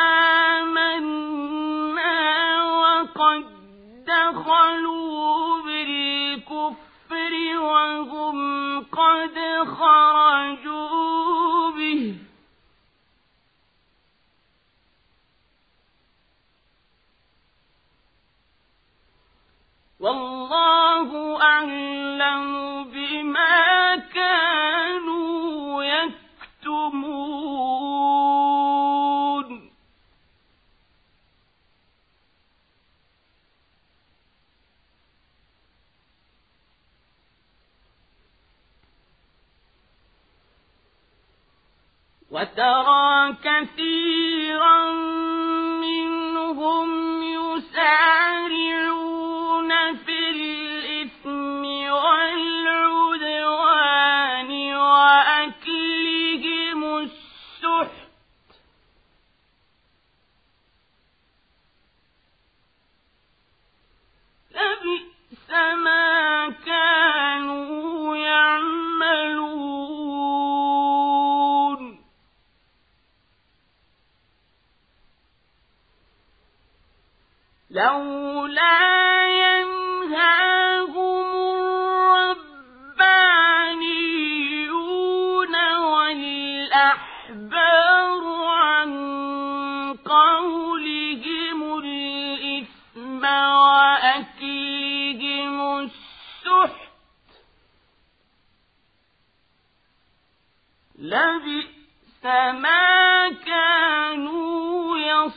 آمنا وقد دخلوا بالكفر وهم قد خرجوا به والله أعلم بما كانوا يكتمون وترى كثيرا منهم يسارعون في الإثم والعدوان وأكلهم السحت لبئس ما كانوا يعملون لولا ينهاهم الربانيون والأحبار عن قولهم الإثم وأكلهم السحت لبئس ما كانوا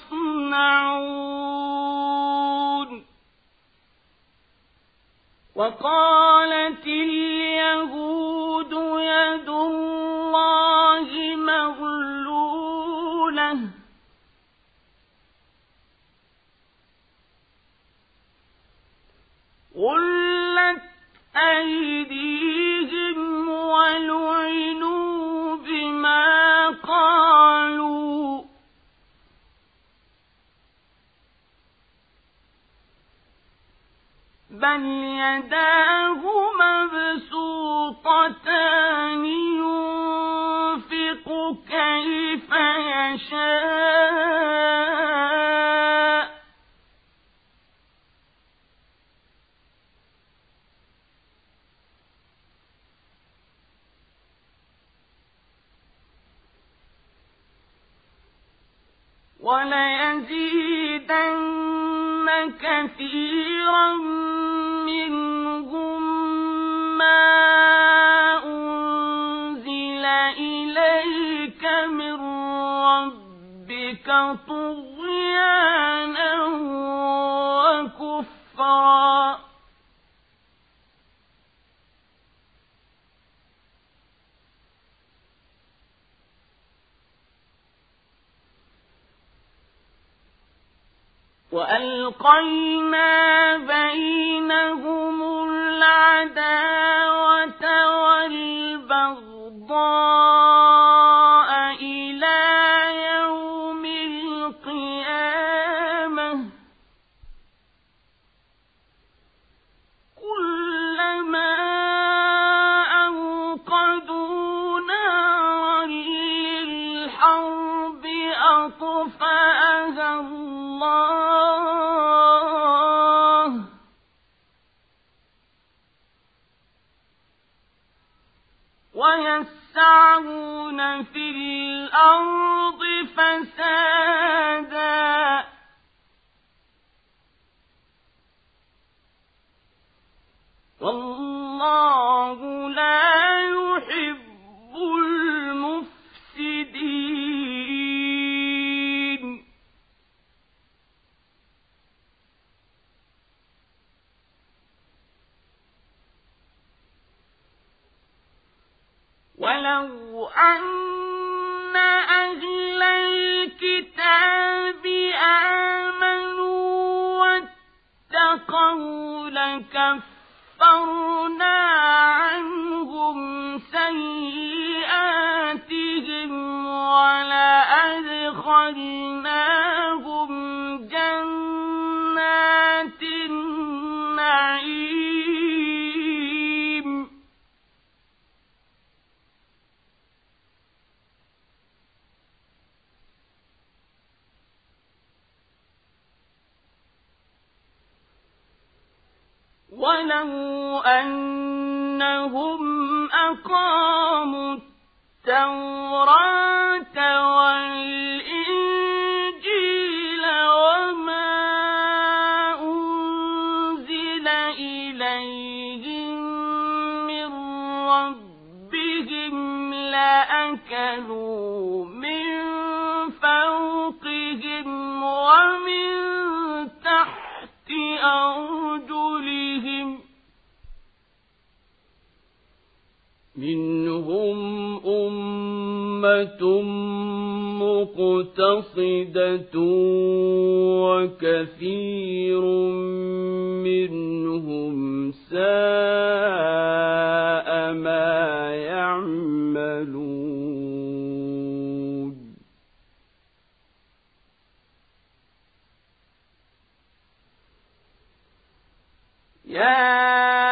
يصنعون وقالت اليهود يد الله مغلولة غلت أيديهم ولعنوا بما قالوا بل يداه مبسوطتان ينفق كيف يشاء وليزيدن كثيرا منهم ما أنزل إليك من ربك طغيانا وكفرا وألقينا بينهم العداوة والبغضاء إلى يوم القيامة كلما أوقدوا نارا للحرب أطفأها الله ويسعون في الأرض فسادا والله لا يحب المفسدين ولو أن أهل الكتاب آمنوا واتقوا لكفرنا عنهم سيئاتهم ولأدخلناهم جنات النعيم ولو أنهم أقاموا التوراة والإنجيل وما أنزل إليهم من ربهم لأكلوا من فوقهم ومن تحت أرجلهم منهم أمة مقتصدة وكثير منهم ساء ما يعملون يا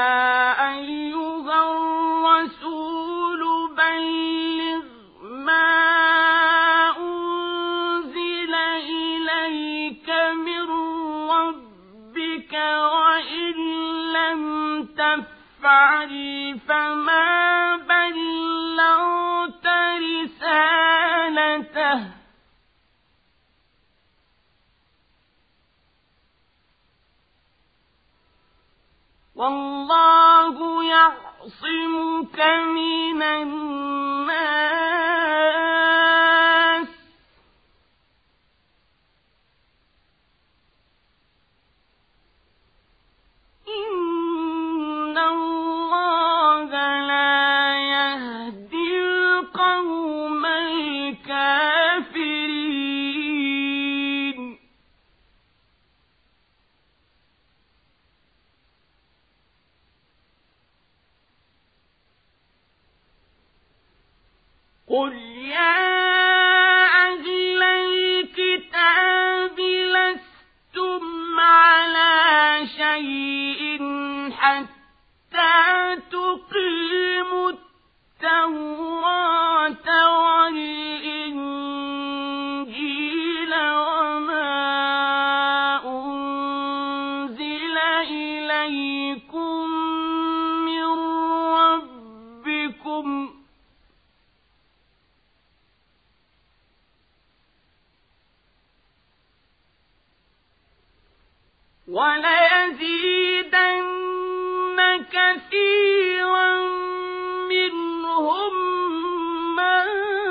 فما بلغت رسالته والله يعصمك من الناس إن الله لا يهدي القوم الكافرين قل يا أهل الكتاب لستم على شيء حتى تقيموا التوراة والإنجيل وما أنزل إليكم من ربكم وليزيدن كثيرا منهم ما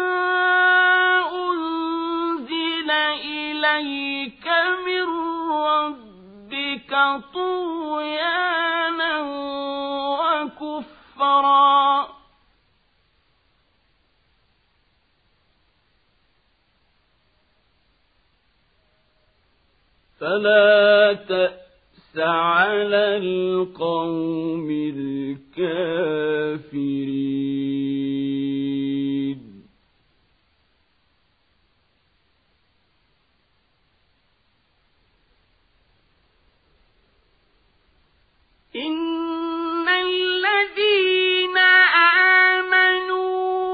أنزل إليك من ربك طغيانا وكفرا فلا تأس على القوم الكافرين إن الذين آمنوا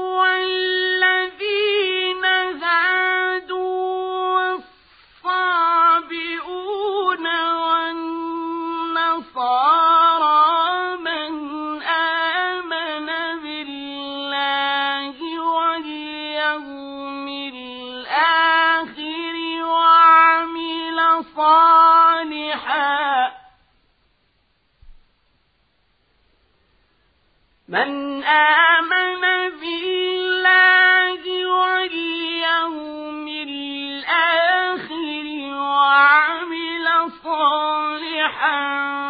والذين هادوا والصابئون والنصارى من آمن بالله واليوم الآخر وعمل صالحا من آمن بالله واليوم الآخر وعمل صالحا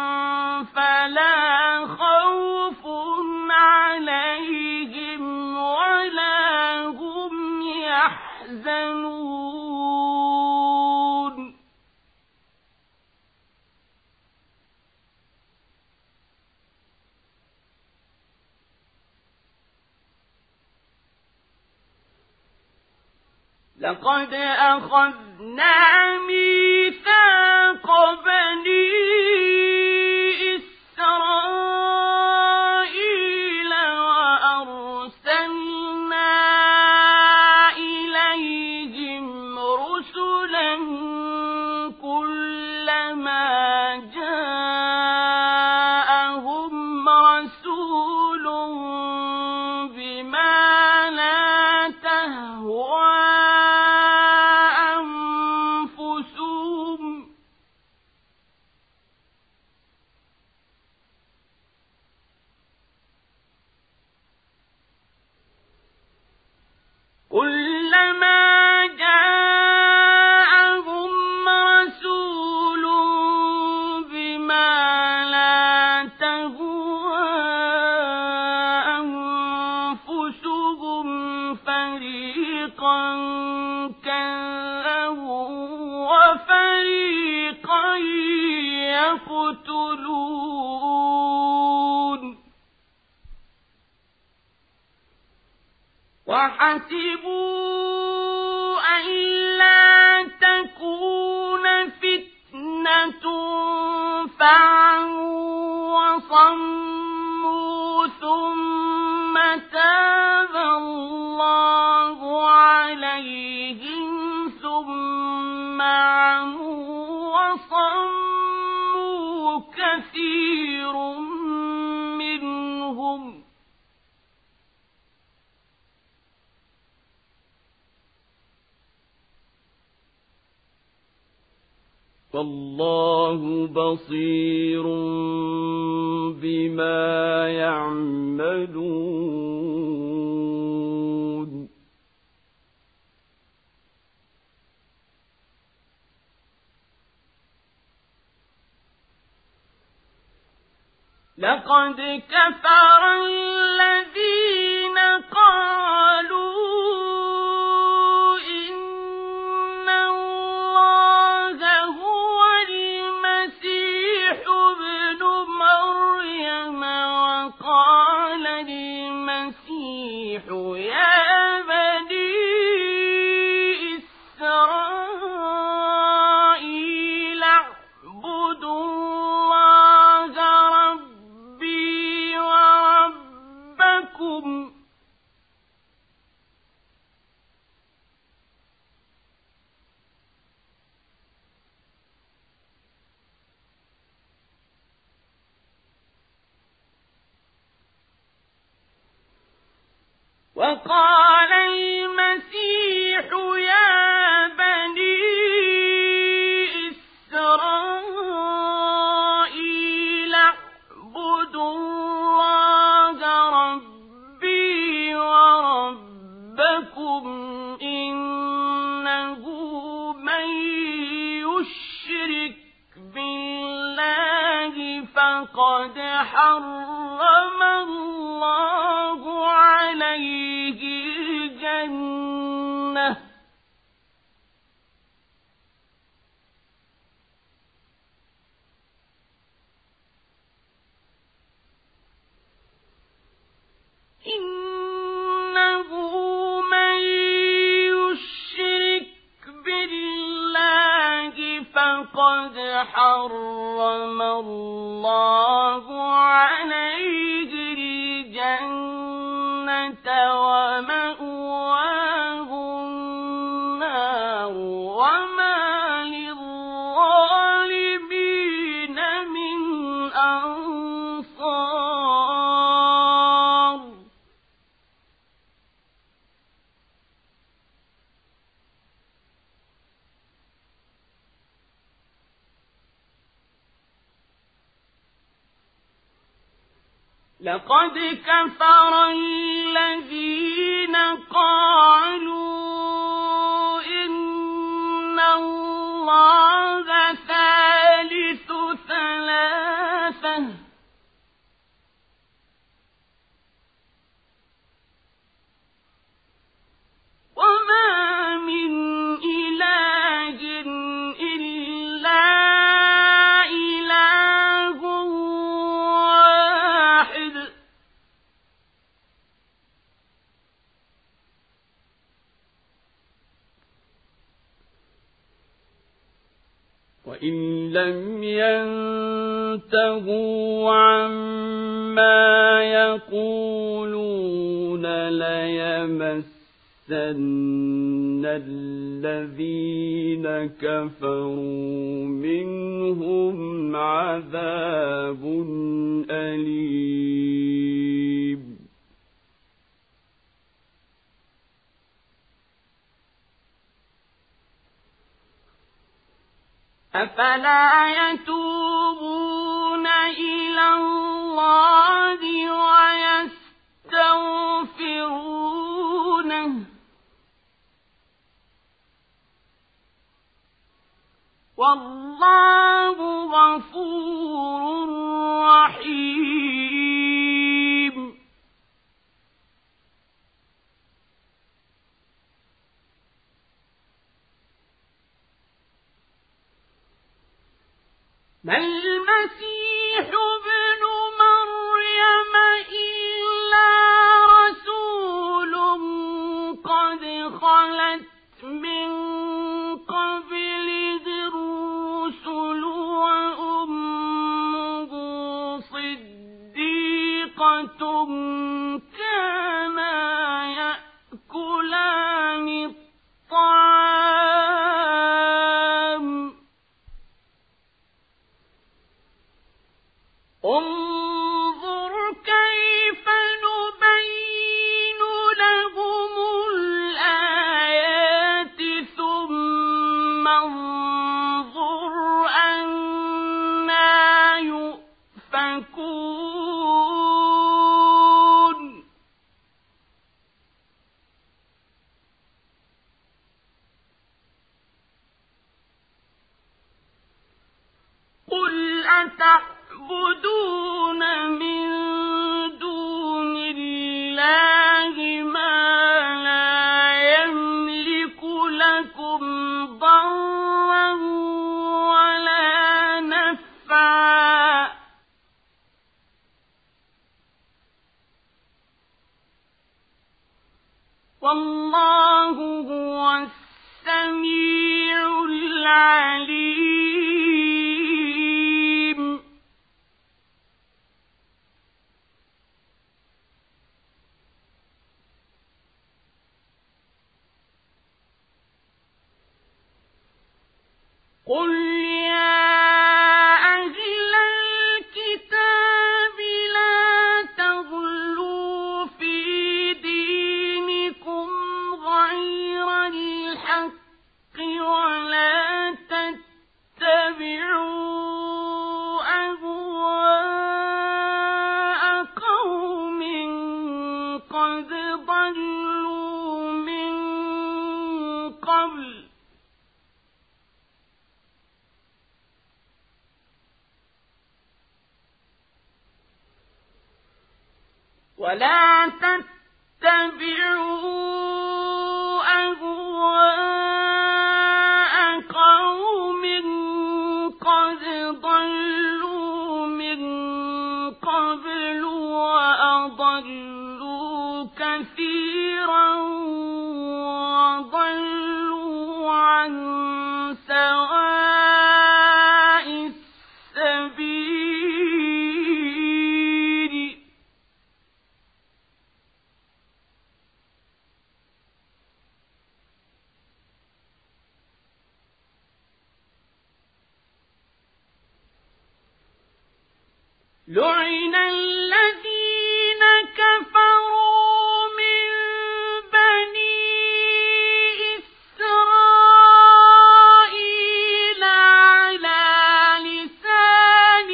فلا خوف عليهم لقد أخذنا ميثاق بني إسرائيل وأرسلنا إليهم رسلا كلما جاءهم رسول بما لا تهوى كلما جاءهم رسول بما لا تهوى أنفسهم فريقا كذبوا وفريقا يقتلون وحسبوا ألا تكون فتنة فعموا وصموا ثم تاب الله عليهم ثم عموا وصموا كثير منهم والله بصير بما يعملون لقد كفر الذين قالوا إن الله هو المسيح ابن مريم وقال المسيح يا بني إسرائيل اعبدوا الله ربي وربكم وقال المسيح يا بني إسرائيل اعبدوا الله ربي وربكم إنه من يشرك بالله فقد حرم الله عليه الجنة إنه من يشرك بالله فقد حرم الله عليه الجنة ومأواه النار وما للظالمين من أنصار لقد كفر الذين قالوا إن الله ثالث ثلاثة وما من إله إلا إله واحد وإن لم ينتهوا عما يقولون ليمسن الذين كفروا منهم عذاب أليم أفلا يتوبون إلى الله ويستغفرونه والله غفور رحيم ما المسيح ابن مريم إلا رسول قد خلت من قبله الرسل وأمه صديقة كانا يأكلان الطعام انظر كيف نبين لهم الآيات ثم انظر أنى يؤفكون قل أتعبدون من دون الله ما لا يملك لكم ضرا ولا نفعا والله هو السميع العليم قل يا أهل الكتاب لا تغلوا في دينكم غير الحق ولا تتبعوا أهواء قوم قد ضلوا من قبل ولا تتبعوا أهواء قوم قد ضلوا من قبل وأضلوا كثيرا وضلوا عن سواء السبيل لعن الذين كفروا من بني إسرائيل على لسان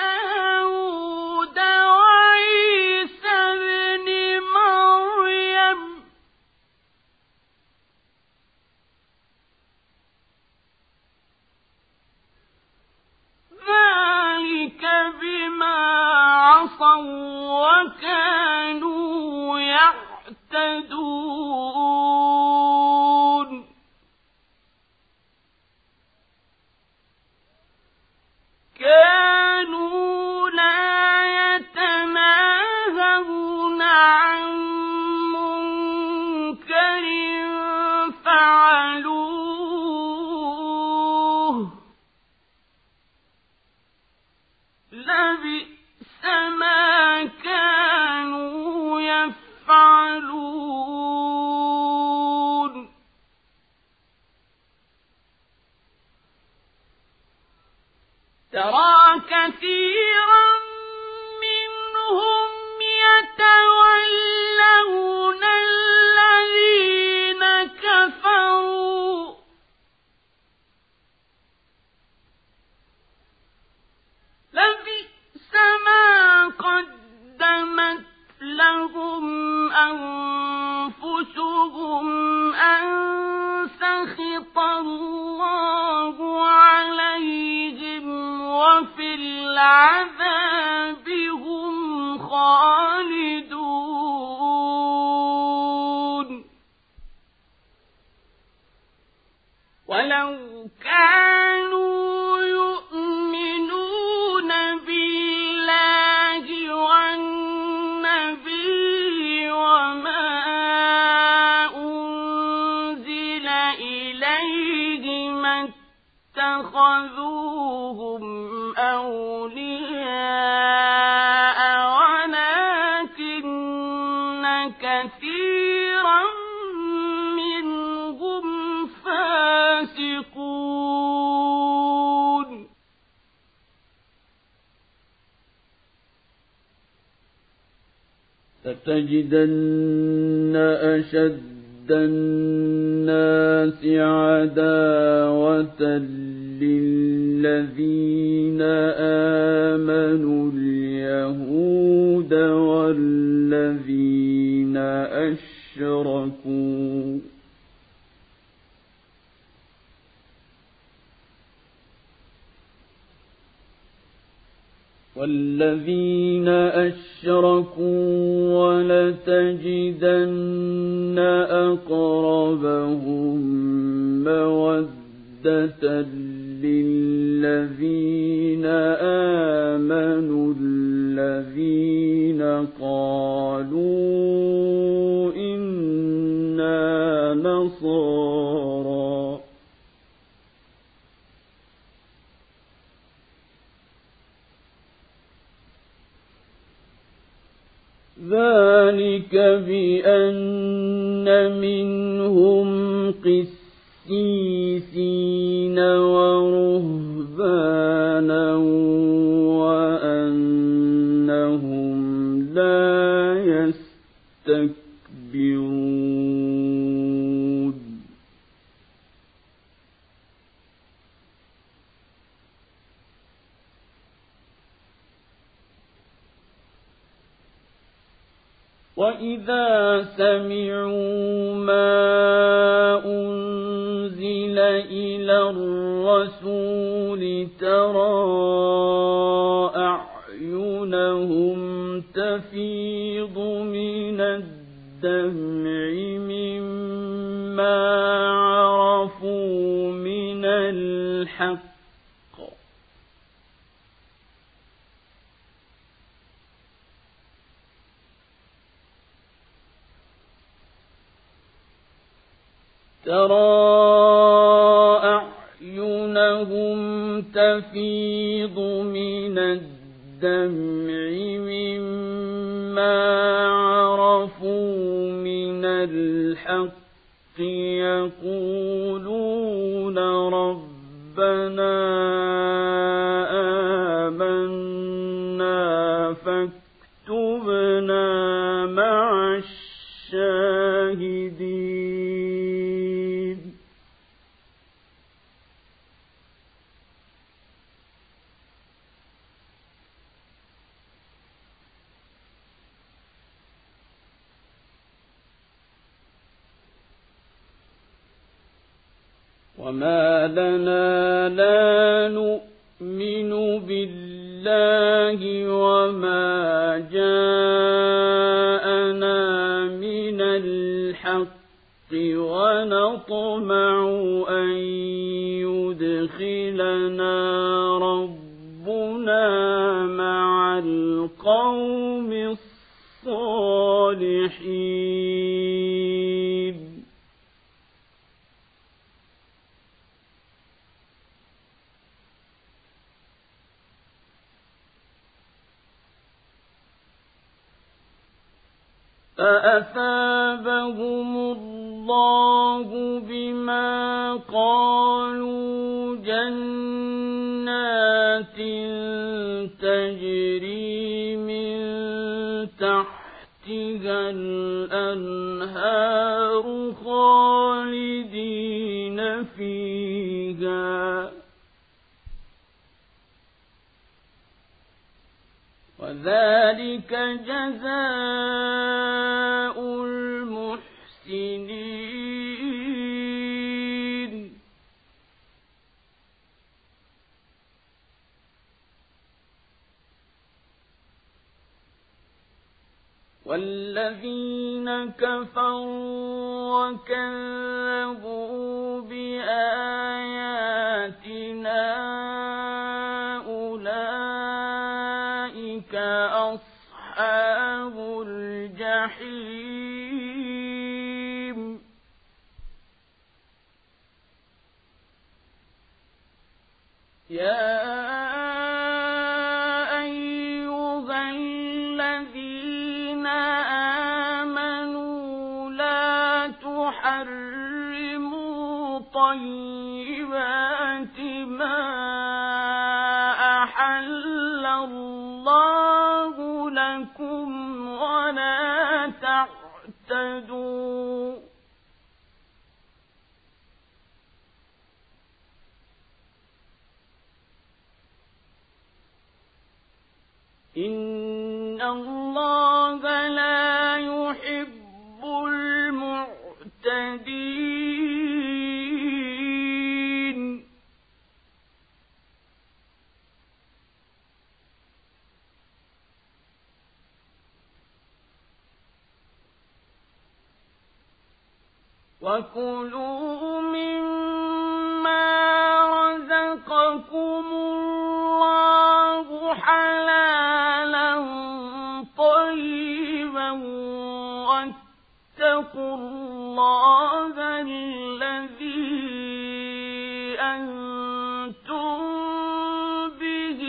داود وعيسى ابن مريم ذلك بما عصوا ترى كثيرا منهم يتولون الذين كفروا لبئس ما قدمت لهم أنفسهم أن سخط الله عليهم وفي العذاب هم خالدون ولو كانوا يؤمنون بالله والنبي وما أنزل إليه ما اتخذوهم أولياء ولكن كثيرا منهم فاسقون ستجدن أشد الناس عداوة للذين آمنوا اليهود والذين أشركوا والذين أشركوا ولتجدن أقربهم مودة للذين آمنوا الذين قالوا إنا نصارى ذلك بأن منهم قسيسين ورهبانا وأنهم لا يستكبرون وَإِذَا سَمِعُوا مَا أُنزِلَ إِلَى الرَّسُولِ تَرَى أَعْيُنَهُمْ تَفِيضُ مِنَ الدَّمْعِ مِمَّا عَرَفُوا مِنَ الْحَقِّ ترى أعينهم تفيض من الدمع مما عرفوا من الحق يقولون ربنا آمنا فاكتبنا مع الشاهدين وما لنا لا نؤمن بالله وما جاءنا من الحق ونطمع أن يدخلنا ربنا مع القوم الصالحين فأثابهم الله بما قالوا جنات الأنهار خالدين فيها وذلك جزاء المحسنين والذين كفروا وكذبوا بآياتنا أولئك أصحاب الجحيم يا أيها الذين آمنوا لا تحرموا طيبات ما أحل الله لكم ولا تعتدوا إن الله لا يحب المعتدين وكلوا مما رزقكم الله حلالا طيبا واتقوا الله الذي أنتم به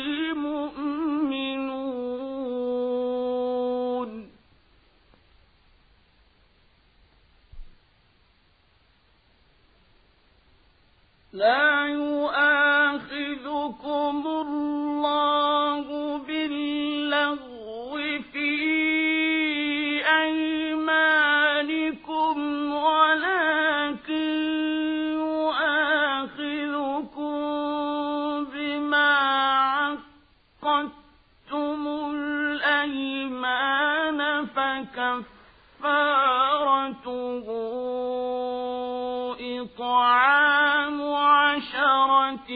مؤمنون لا يؤاخذكم الله باللغو في أيمانكم ولكن يؤاخذكم بما عقدتم الأيمان فكفارته إطعام عشرة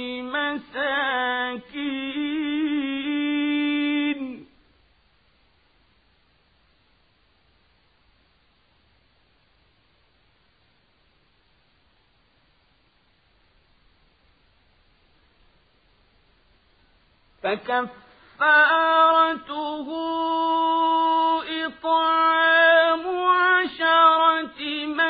مساكين فكفارته إطعام عشرة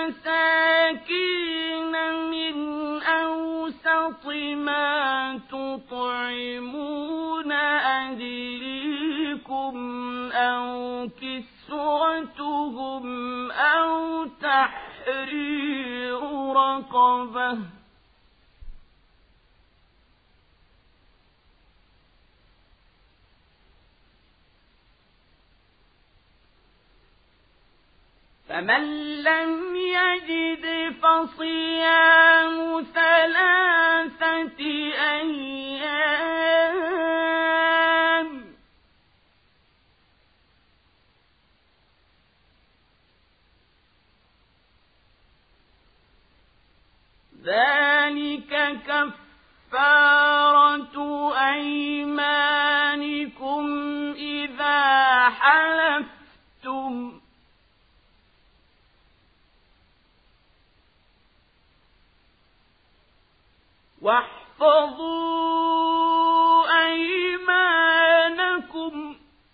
مساكين من أوسط ما تطعمون أهليكم أو كسوتهم أو تحرير رقبة فمن لم يجد فصيام ثلاثة أيام ذلك كفارة أيمانكم إذا حلفتم واحفظوا أيمانكم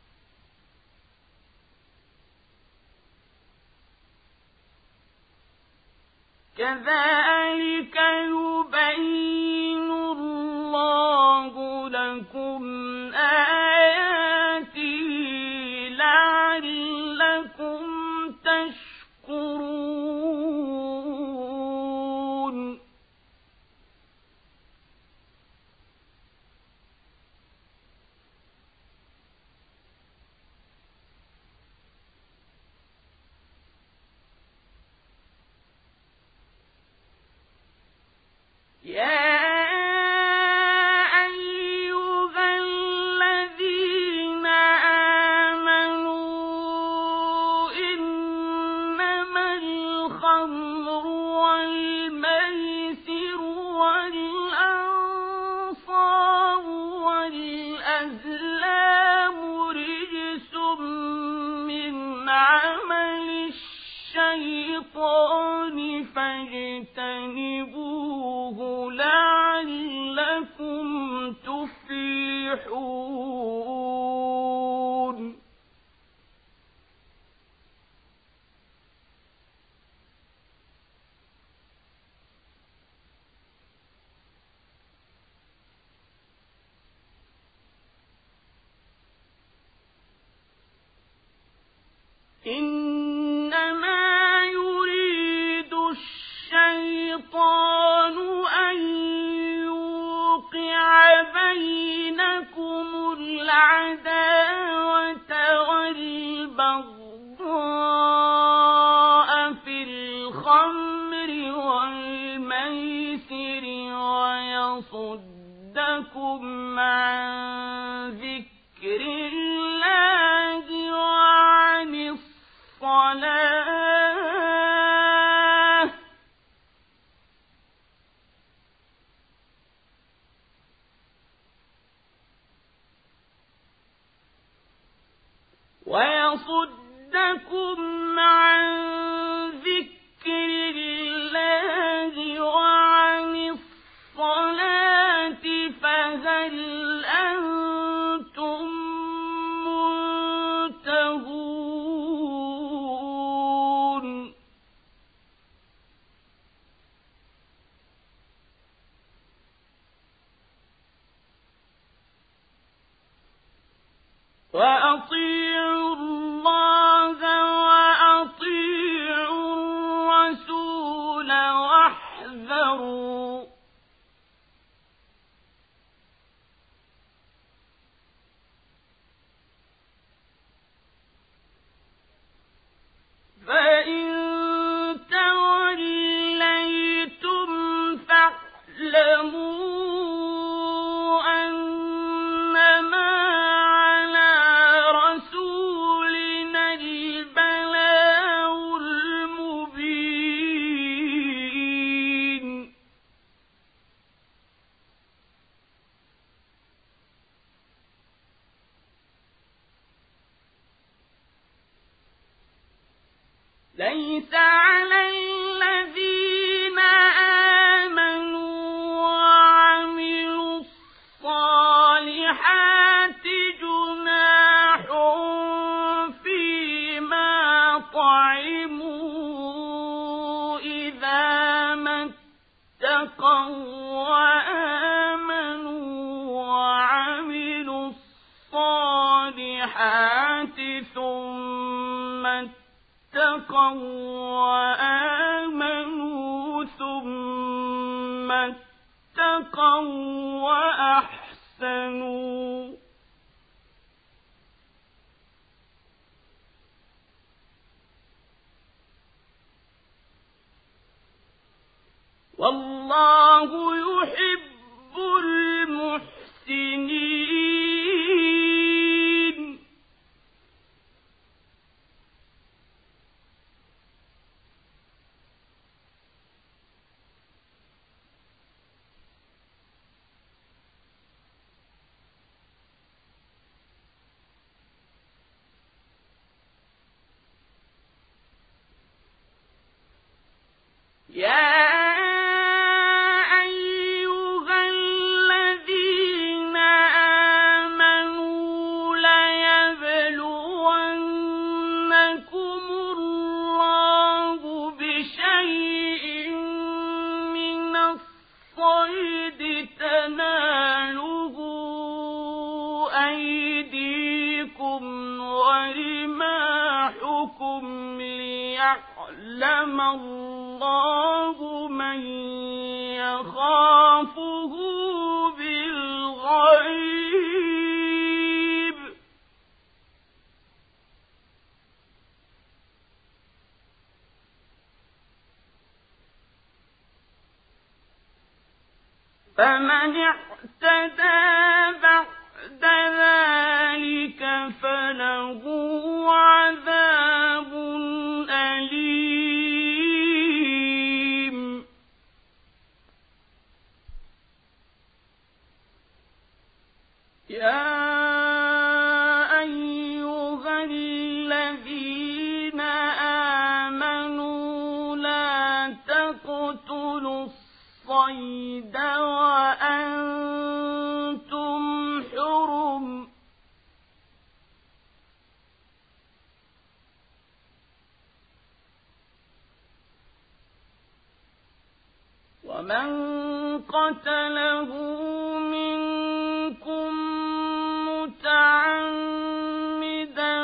كذلك يبين الله لكم آياته لعلكم تشكرون يا أيها الذين آمنوا إنما الخمر والميسر والأنصاب والأزلام رجس من عمل الشيطان فاجتنبوه لعلكم تفلحون. إنما يريد الشيطان أن يوقع بينكم العداوة والبغضاء في الخمر والميسر ويصدكم عن ذكر الله وعن الصلاة ويصدكم عن ذكر الله وعن الصلاة فهل أنتم منتهون. وأطيعوا الله وأطيعوا الرسول واحذروا فإن توليتم فاعلموا أنما على رسولنا البلاغ المبين. ليس على الذين آمنوا وعملوا الصالحات جناح فيما طعموا إذا ما اتقوا وآمنوا وعملوا الصالحات ثم اتقوا وآمنوا ثم اتقوا وأحسنوا والله يحب المحسنين. يا أيها الذين آمنوا ليبلونكم الله بشيء من الصيد تناله أيديكم ورماحكم ليعلم الله من يخافه بالغيب. فمن اعتدى بعد ذلك فله عذاب أليم. يا أيها الذين آمنوا لا تقتلوا الصيد وأنتم حرم ومن قتله منكم متعمدا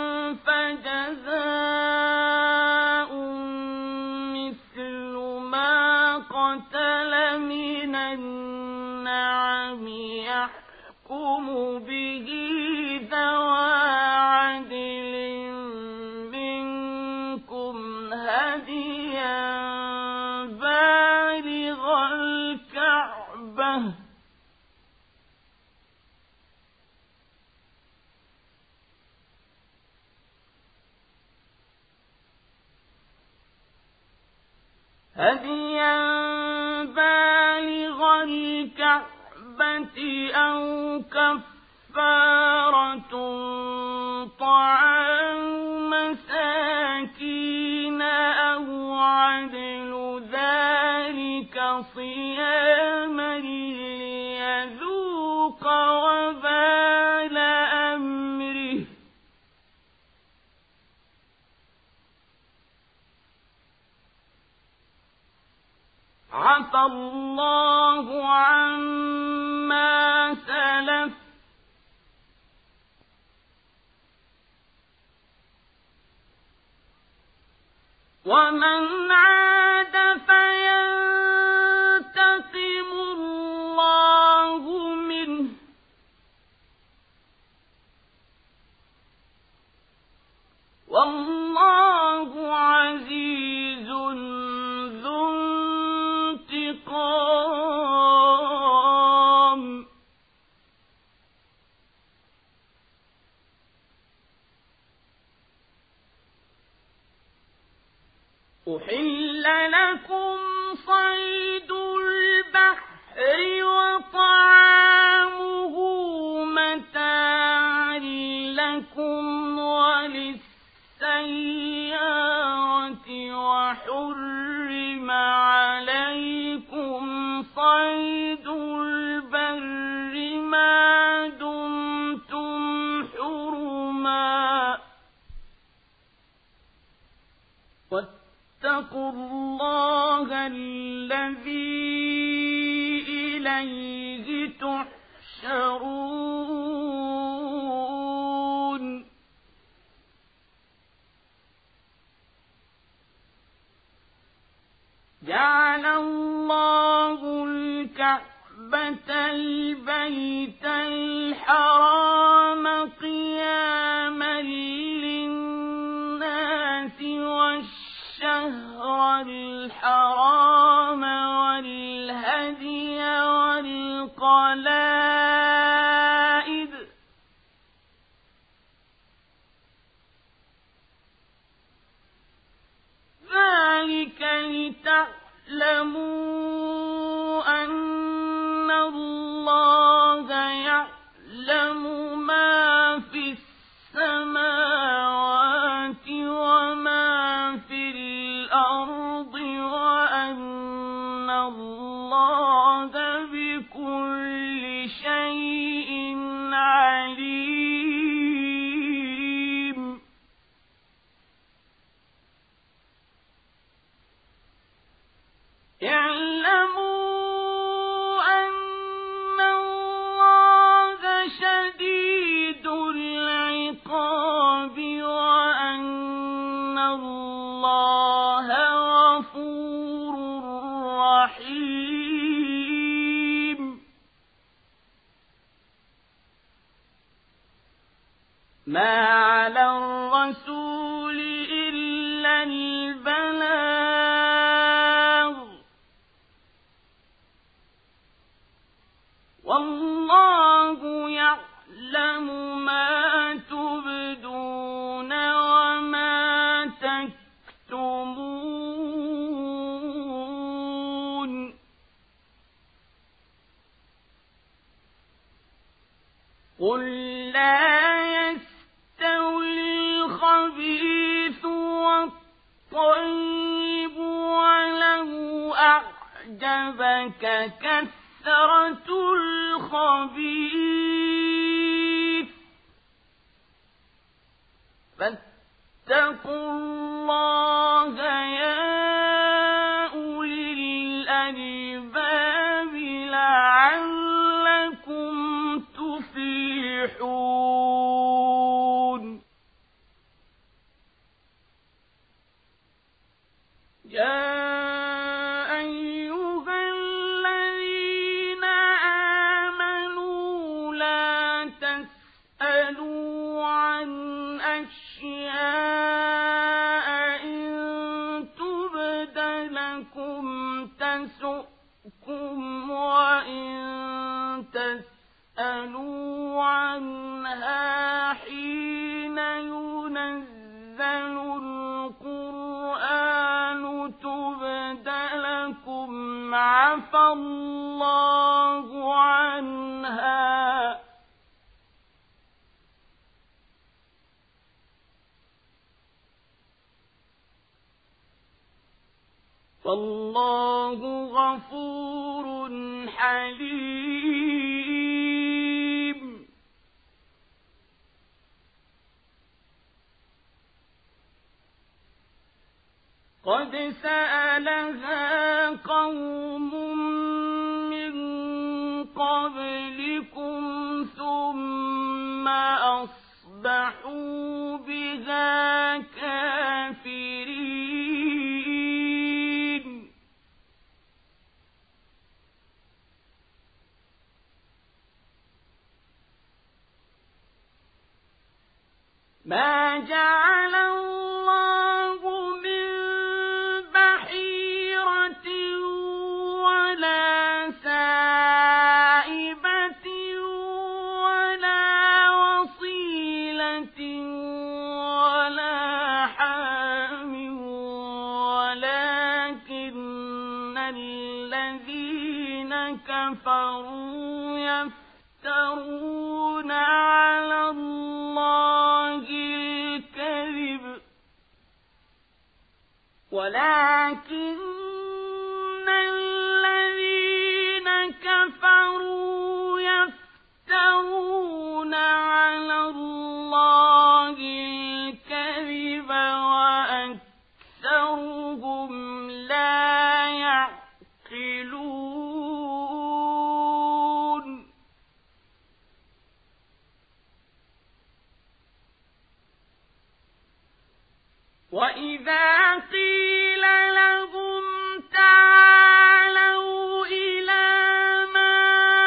فجزاء مثل ما قتل من النعم يحكم به ذوى عدل منكم هديا بالغ الكعبة هديا بالغ الكعبة أو كفارة طعام مساكين أو عدل ذلك صياما ليذوق وبال أمره عفى الله عما سلف ومن عاد فينتقم الله منه والله عزيز ذو انتقام. أحل لكم صيد البحر وطعامه متاعا لكم وللسيارة وحرم عليكم صيد البر ما دمتم حرما واتقوا الله الذي إليه تحشرون. جعل الله الكعبة البيت الحرام قياما للناس والشهر الحرام والهدي والقلائد ذلك لتعلموا أن الله يعلم ما في السماوات وما في الأرض وأن الله بكل شيء عليم. اعلموا أن الله شديد العقاب وأن الله غفور رحيم. ما على الرسول إلا البلاغ والله يعلم ما تبدون وما تكتمون قل لا يستوي الخبيث والطيب ولو أعجبك كثرة الخبيث فاتقوا الله يا أولي الألباب لعلكم تفلحون يا وإن تسألوا عنها حين ينزل القرآن تبد لكم عفى الله عنها والله غفور حليم قد سألها قوم من قبلكم ثم أصبحوا بها كافرين ما جعل الله من بحيرة ولا سائبة ولا وصيلة ولا حام ولكن الذين كفروا يفترون على الله الكذب ولكن الذين كفروا يفترون على الله الكذب وأكثرهم لا يعقلون وإذا قيل لهم تعالوا إلى ما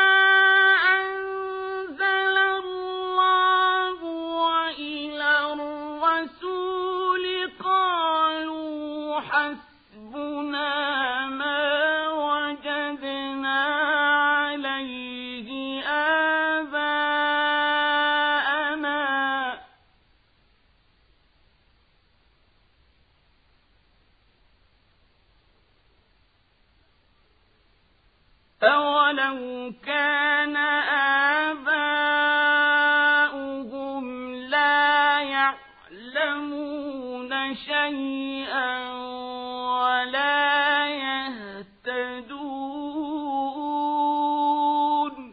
أنزل الله وإلى الرسول قالوا حسبنا ما وجدنا عليه آباءنا أولو كان آباؤهم لا يعلمون شيئا ولا يهتدون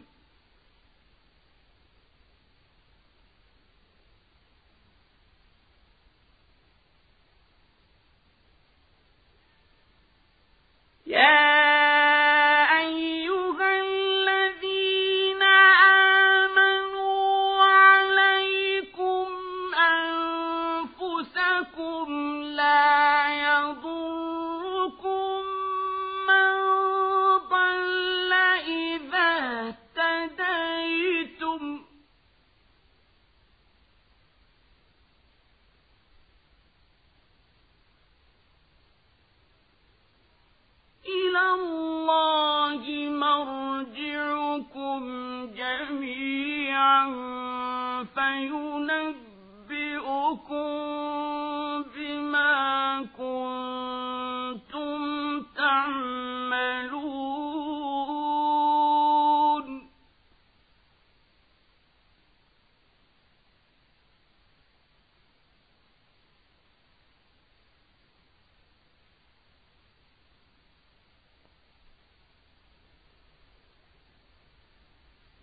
يا أيها الذين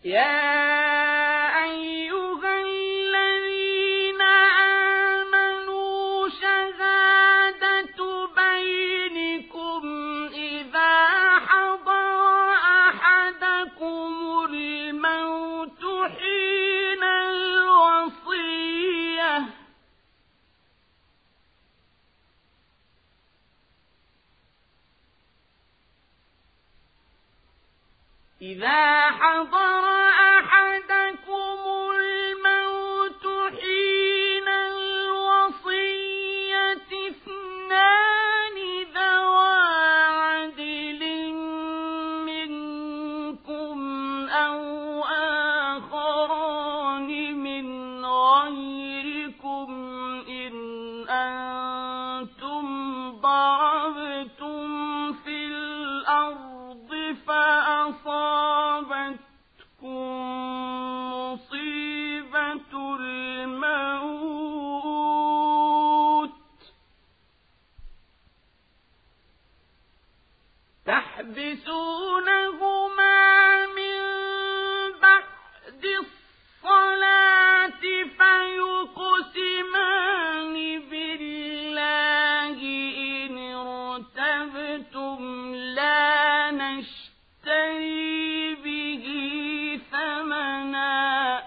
يا أيها الذين آمنوا شهادة بينكم إذا حضر أحدكم الموت حين الوصية إذا حضر أحدكم الموت حين الوصية اثنان ذوى عدل منكم أو آخران من غيركم إن أنتم ضربتم في الأرض فأصابتكم مصيبة الموت تحبسونهما من بعد الصلاة فيقسمان بالله إن ارتبتم لا نشتري به ثمنا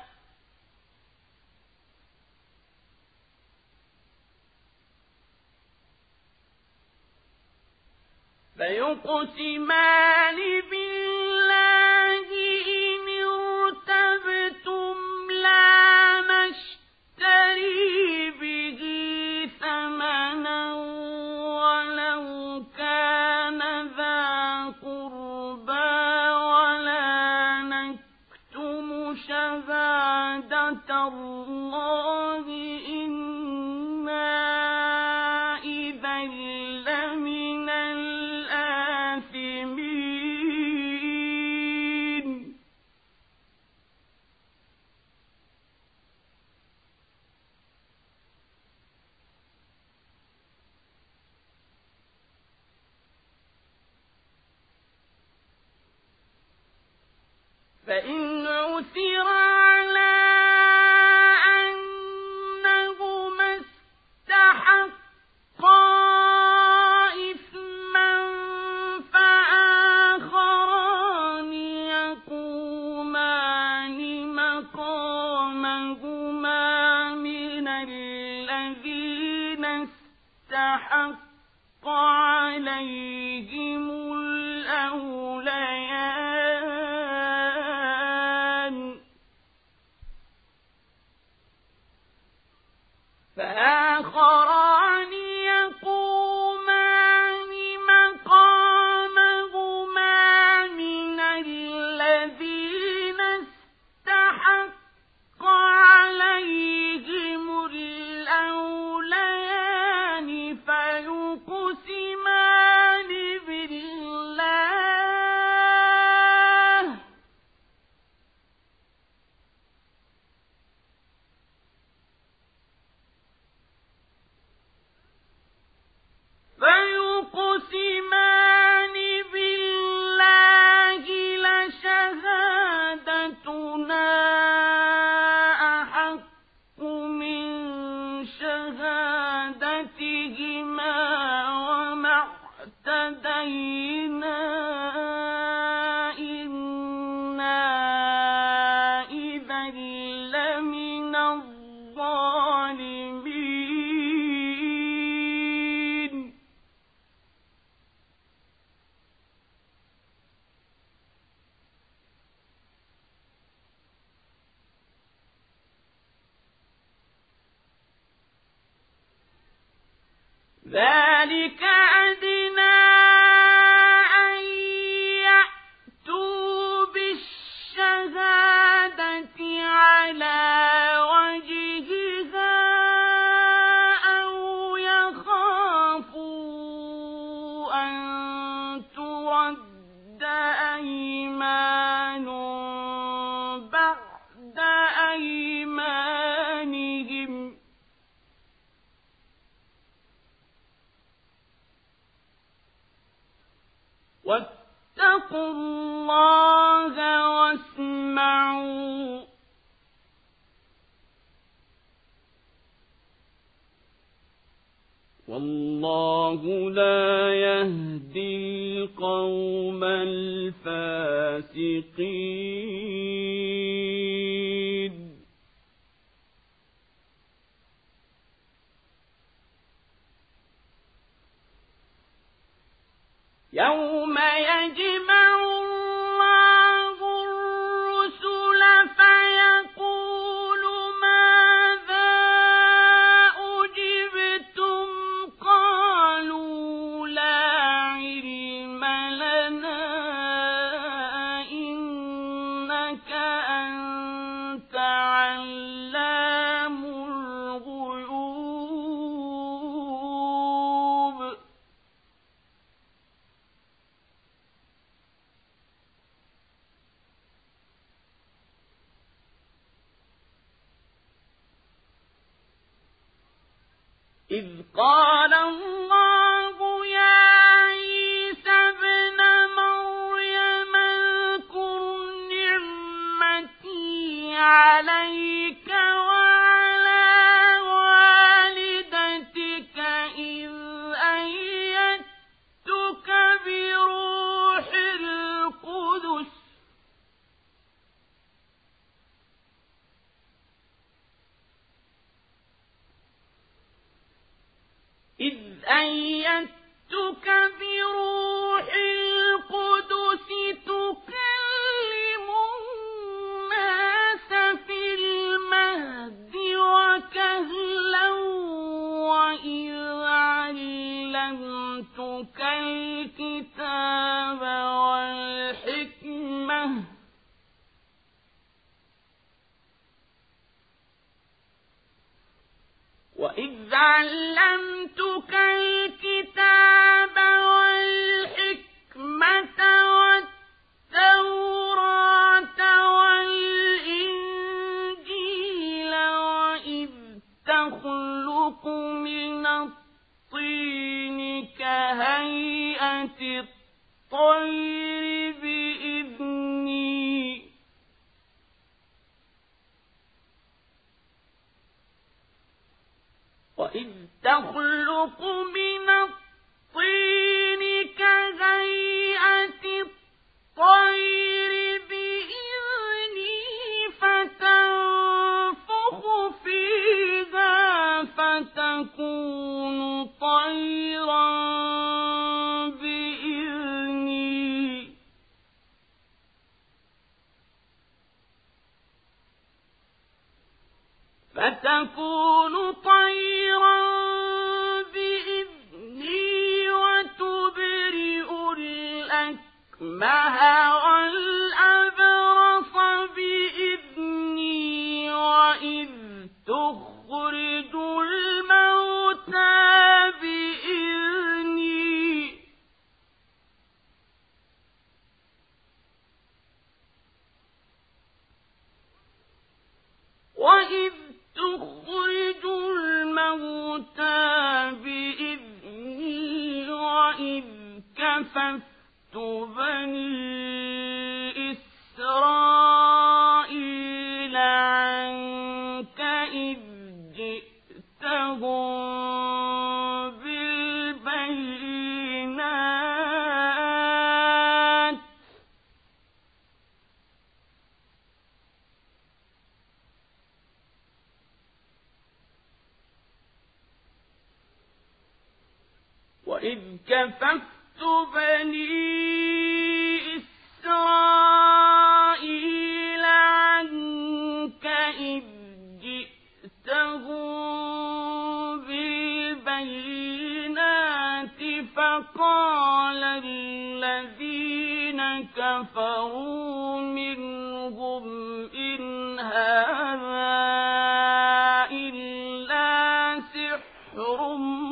فيقسمان بالله إن ارتبتم لا نشتري به ثمنا ولو كان ذا قربى ولا نكتم شهادة الله إنا إذا لمن الآثمين فإن عثر على أنهما استحقا إثما فآخران يقومان مقامهما من الذين استحق عليهم الأوليان فآخران يقومان مقامهما من الذين استحق عليهم الأوليان فيقسمان بالله فيقسمان بالله لشهادتنا أحق من شهادتهما وما اعتدينا إنا إذا لمن الظالمين ذلك أدنى أن يأتوا بالشهادة على وجهها أو يخافوا أن ترد أيمان بعد أيمانهم يجمعوا والله لا يهدي القوم الفاسقين يوم يجمع الله الرسل فيقول ماذا أجبتم قالوا لا علم لنا إنك أنت علام الغيوب إذ قال الله يا عيسى ابن مريم اذكر نعمتي عليك وعلى والدتك إذ أيدتك بروح القدس إذ أيدتك بروح القدس تكلم الناس في المهد وكهلا وإذ علمتك الكتاب والحكمة وإذ علمتك الكتاب والحكمة والتوراة والإنجيل وإذ تخلق من الطين كهيئة الطير بإذني وإذ تخلق من الطين كهيئة الطير بإذني فتنفخ فيها فتكون طيرا بإذني فتكون طيرا بإذني وتبرئ الأكمه والأبرص بإذني وإذ تخرج الموتى بإذني وإذ تخرج الموتى بإذني وإذ كففت بني إسرائيل عنك إذ جئتهم بالبينات وإذ كففت بني إسرائيل عنك إذ جئتهم بالبينات فقال الذين كفروا منهم إن هذا إلا سحر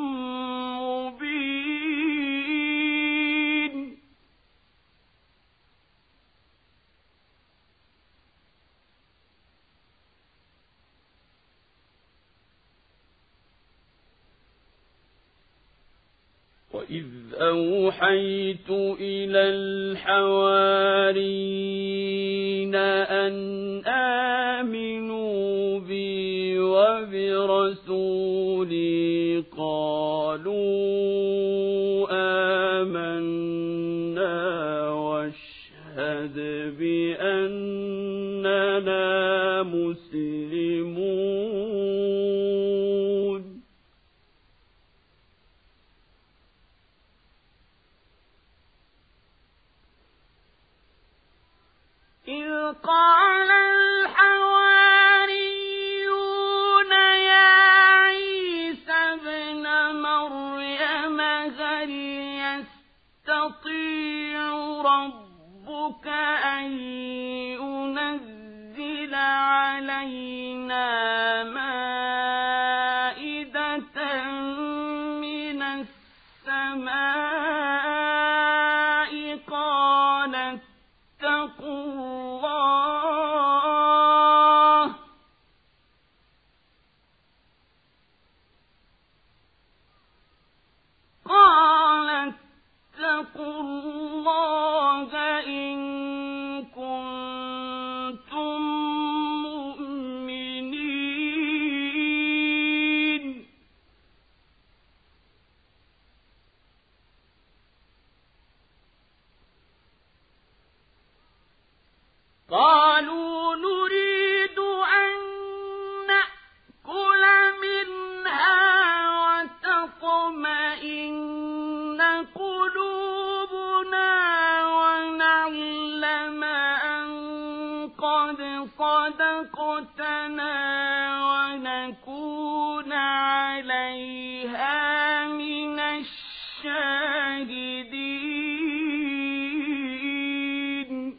مبين وإذ أوحيت إلى الحواريين علينا أن آمنوا بي وبرسولي قالوا آمنا واشهد بأننا مسلمون إذ قال الحواريون يا عيسى ابن مريم هل يستطيع ربك أن ينزل علينا مائدة من السماء قال اتقوا الله قال اتقوا الله إن كنتم مؤمنين قالوا نريد أن نأكل منها وتطمئن قلوبنا ونعلم أن قد صدقتنا ونكون عليها من الشاهدين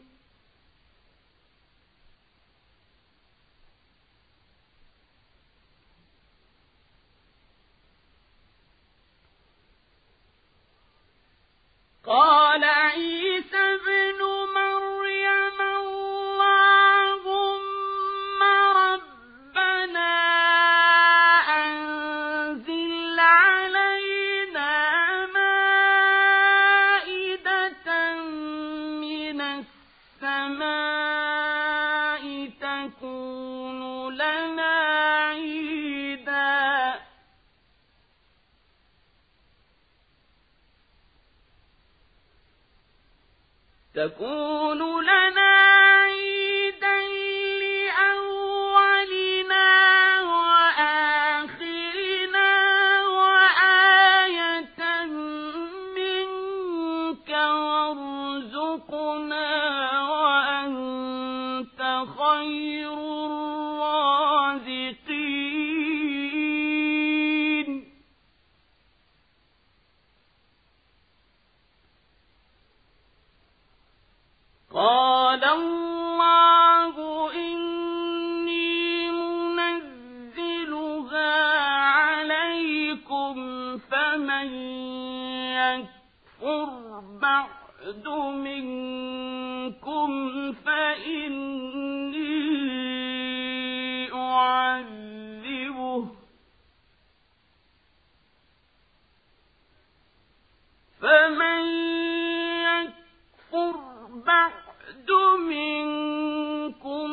قال عيسى ابن مريم اللهم ربنا أنزل علينا مائدة من السماء تكون لنا عيدا تكون لنا عيدا لأولنا وآخرنا وآية منك وارزقنا وأنت خير الرازقين قال الله إني منزلها عليكم فمن يكفر بعد منكم فإني أعذبه فمن يكفر بعد منكم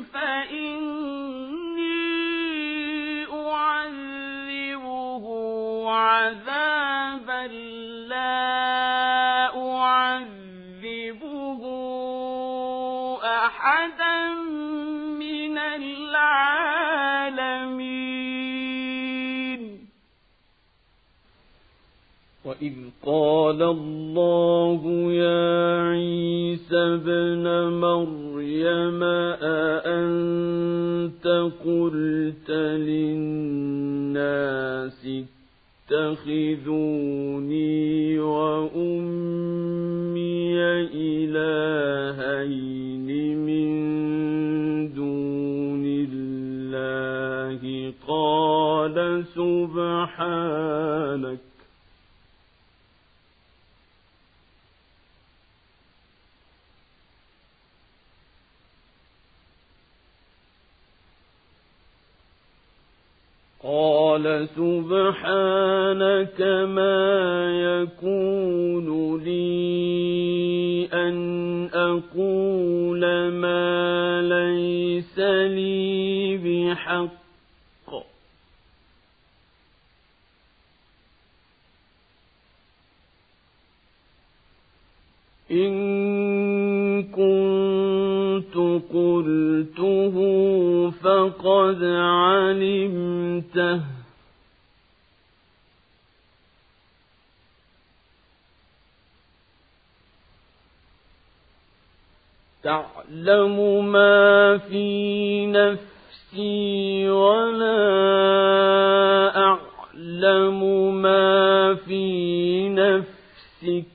فإني أعذبه عذابا لا أعذبه أحدا من العالمين وإذ قال الله يا عيسى ابن مريم أأنت قلت للناس اتخذوني وأمي إلهين من دون الله قال سبحانك قال سبحانك ما يكون لي أن أقول ما ليس لي بحق إن كنت قلته فقد علمته تعلم ما في نفسي ولا أعلم ما في نفسك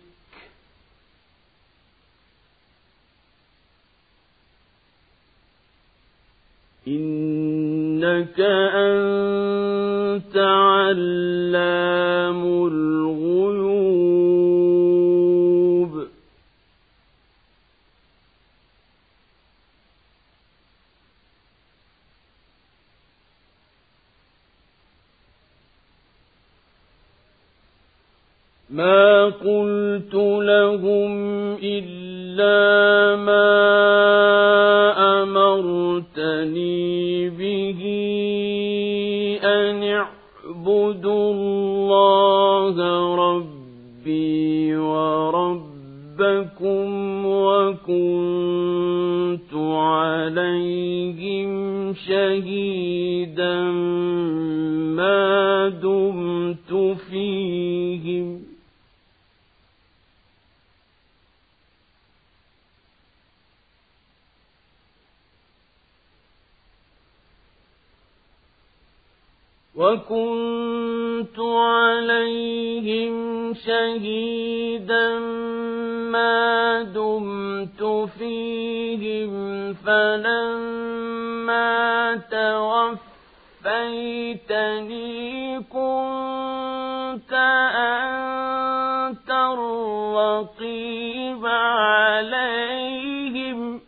إنك أنت علام الغيوب ما قلت لهم إلا ما أمرتني به أن اعبدوا الله ربي وربكم وكنت عليهم شهيدا ما دمت فيهم وكنت عليهم شهيدا ما دمت فيهم فلما توفيتني كنت أنت الرقيب عليهم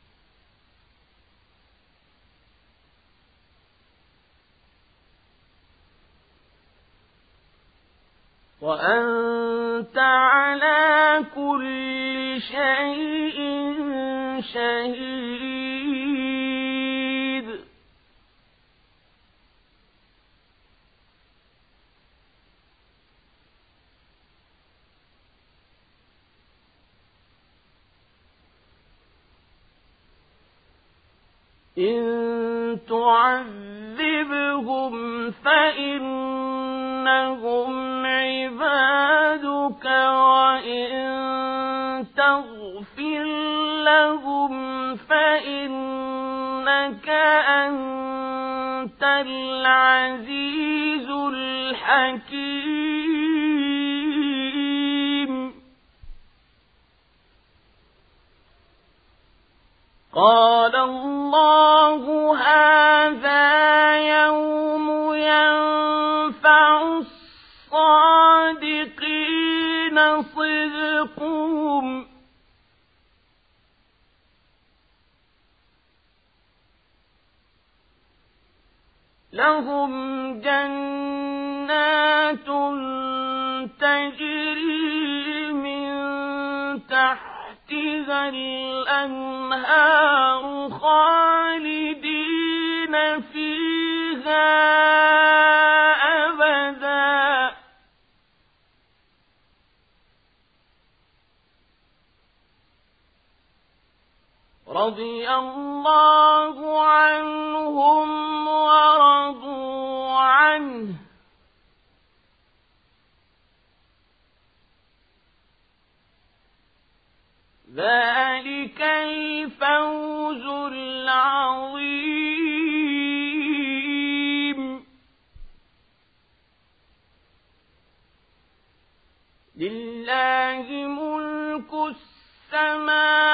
وأنت على كل شيء شهيد إن تعذبهم فإنهم عبادك وإن تغفر لهم فإنك أنت العزيز الحكيم قال الله هذا يوم ينفع الصادقين صدقهم لهم جنات تجري من تحتها الأنهار خالدين فيها أبدا رضي الله عنهم ورضوا عنه ذلك الفوز العظيم لله ملك السماوات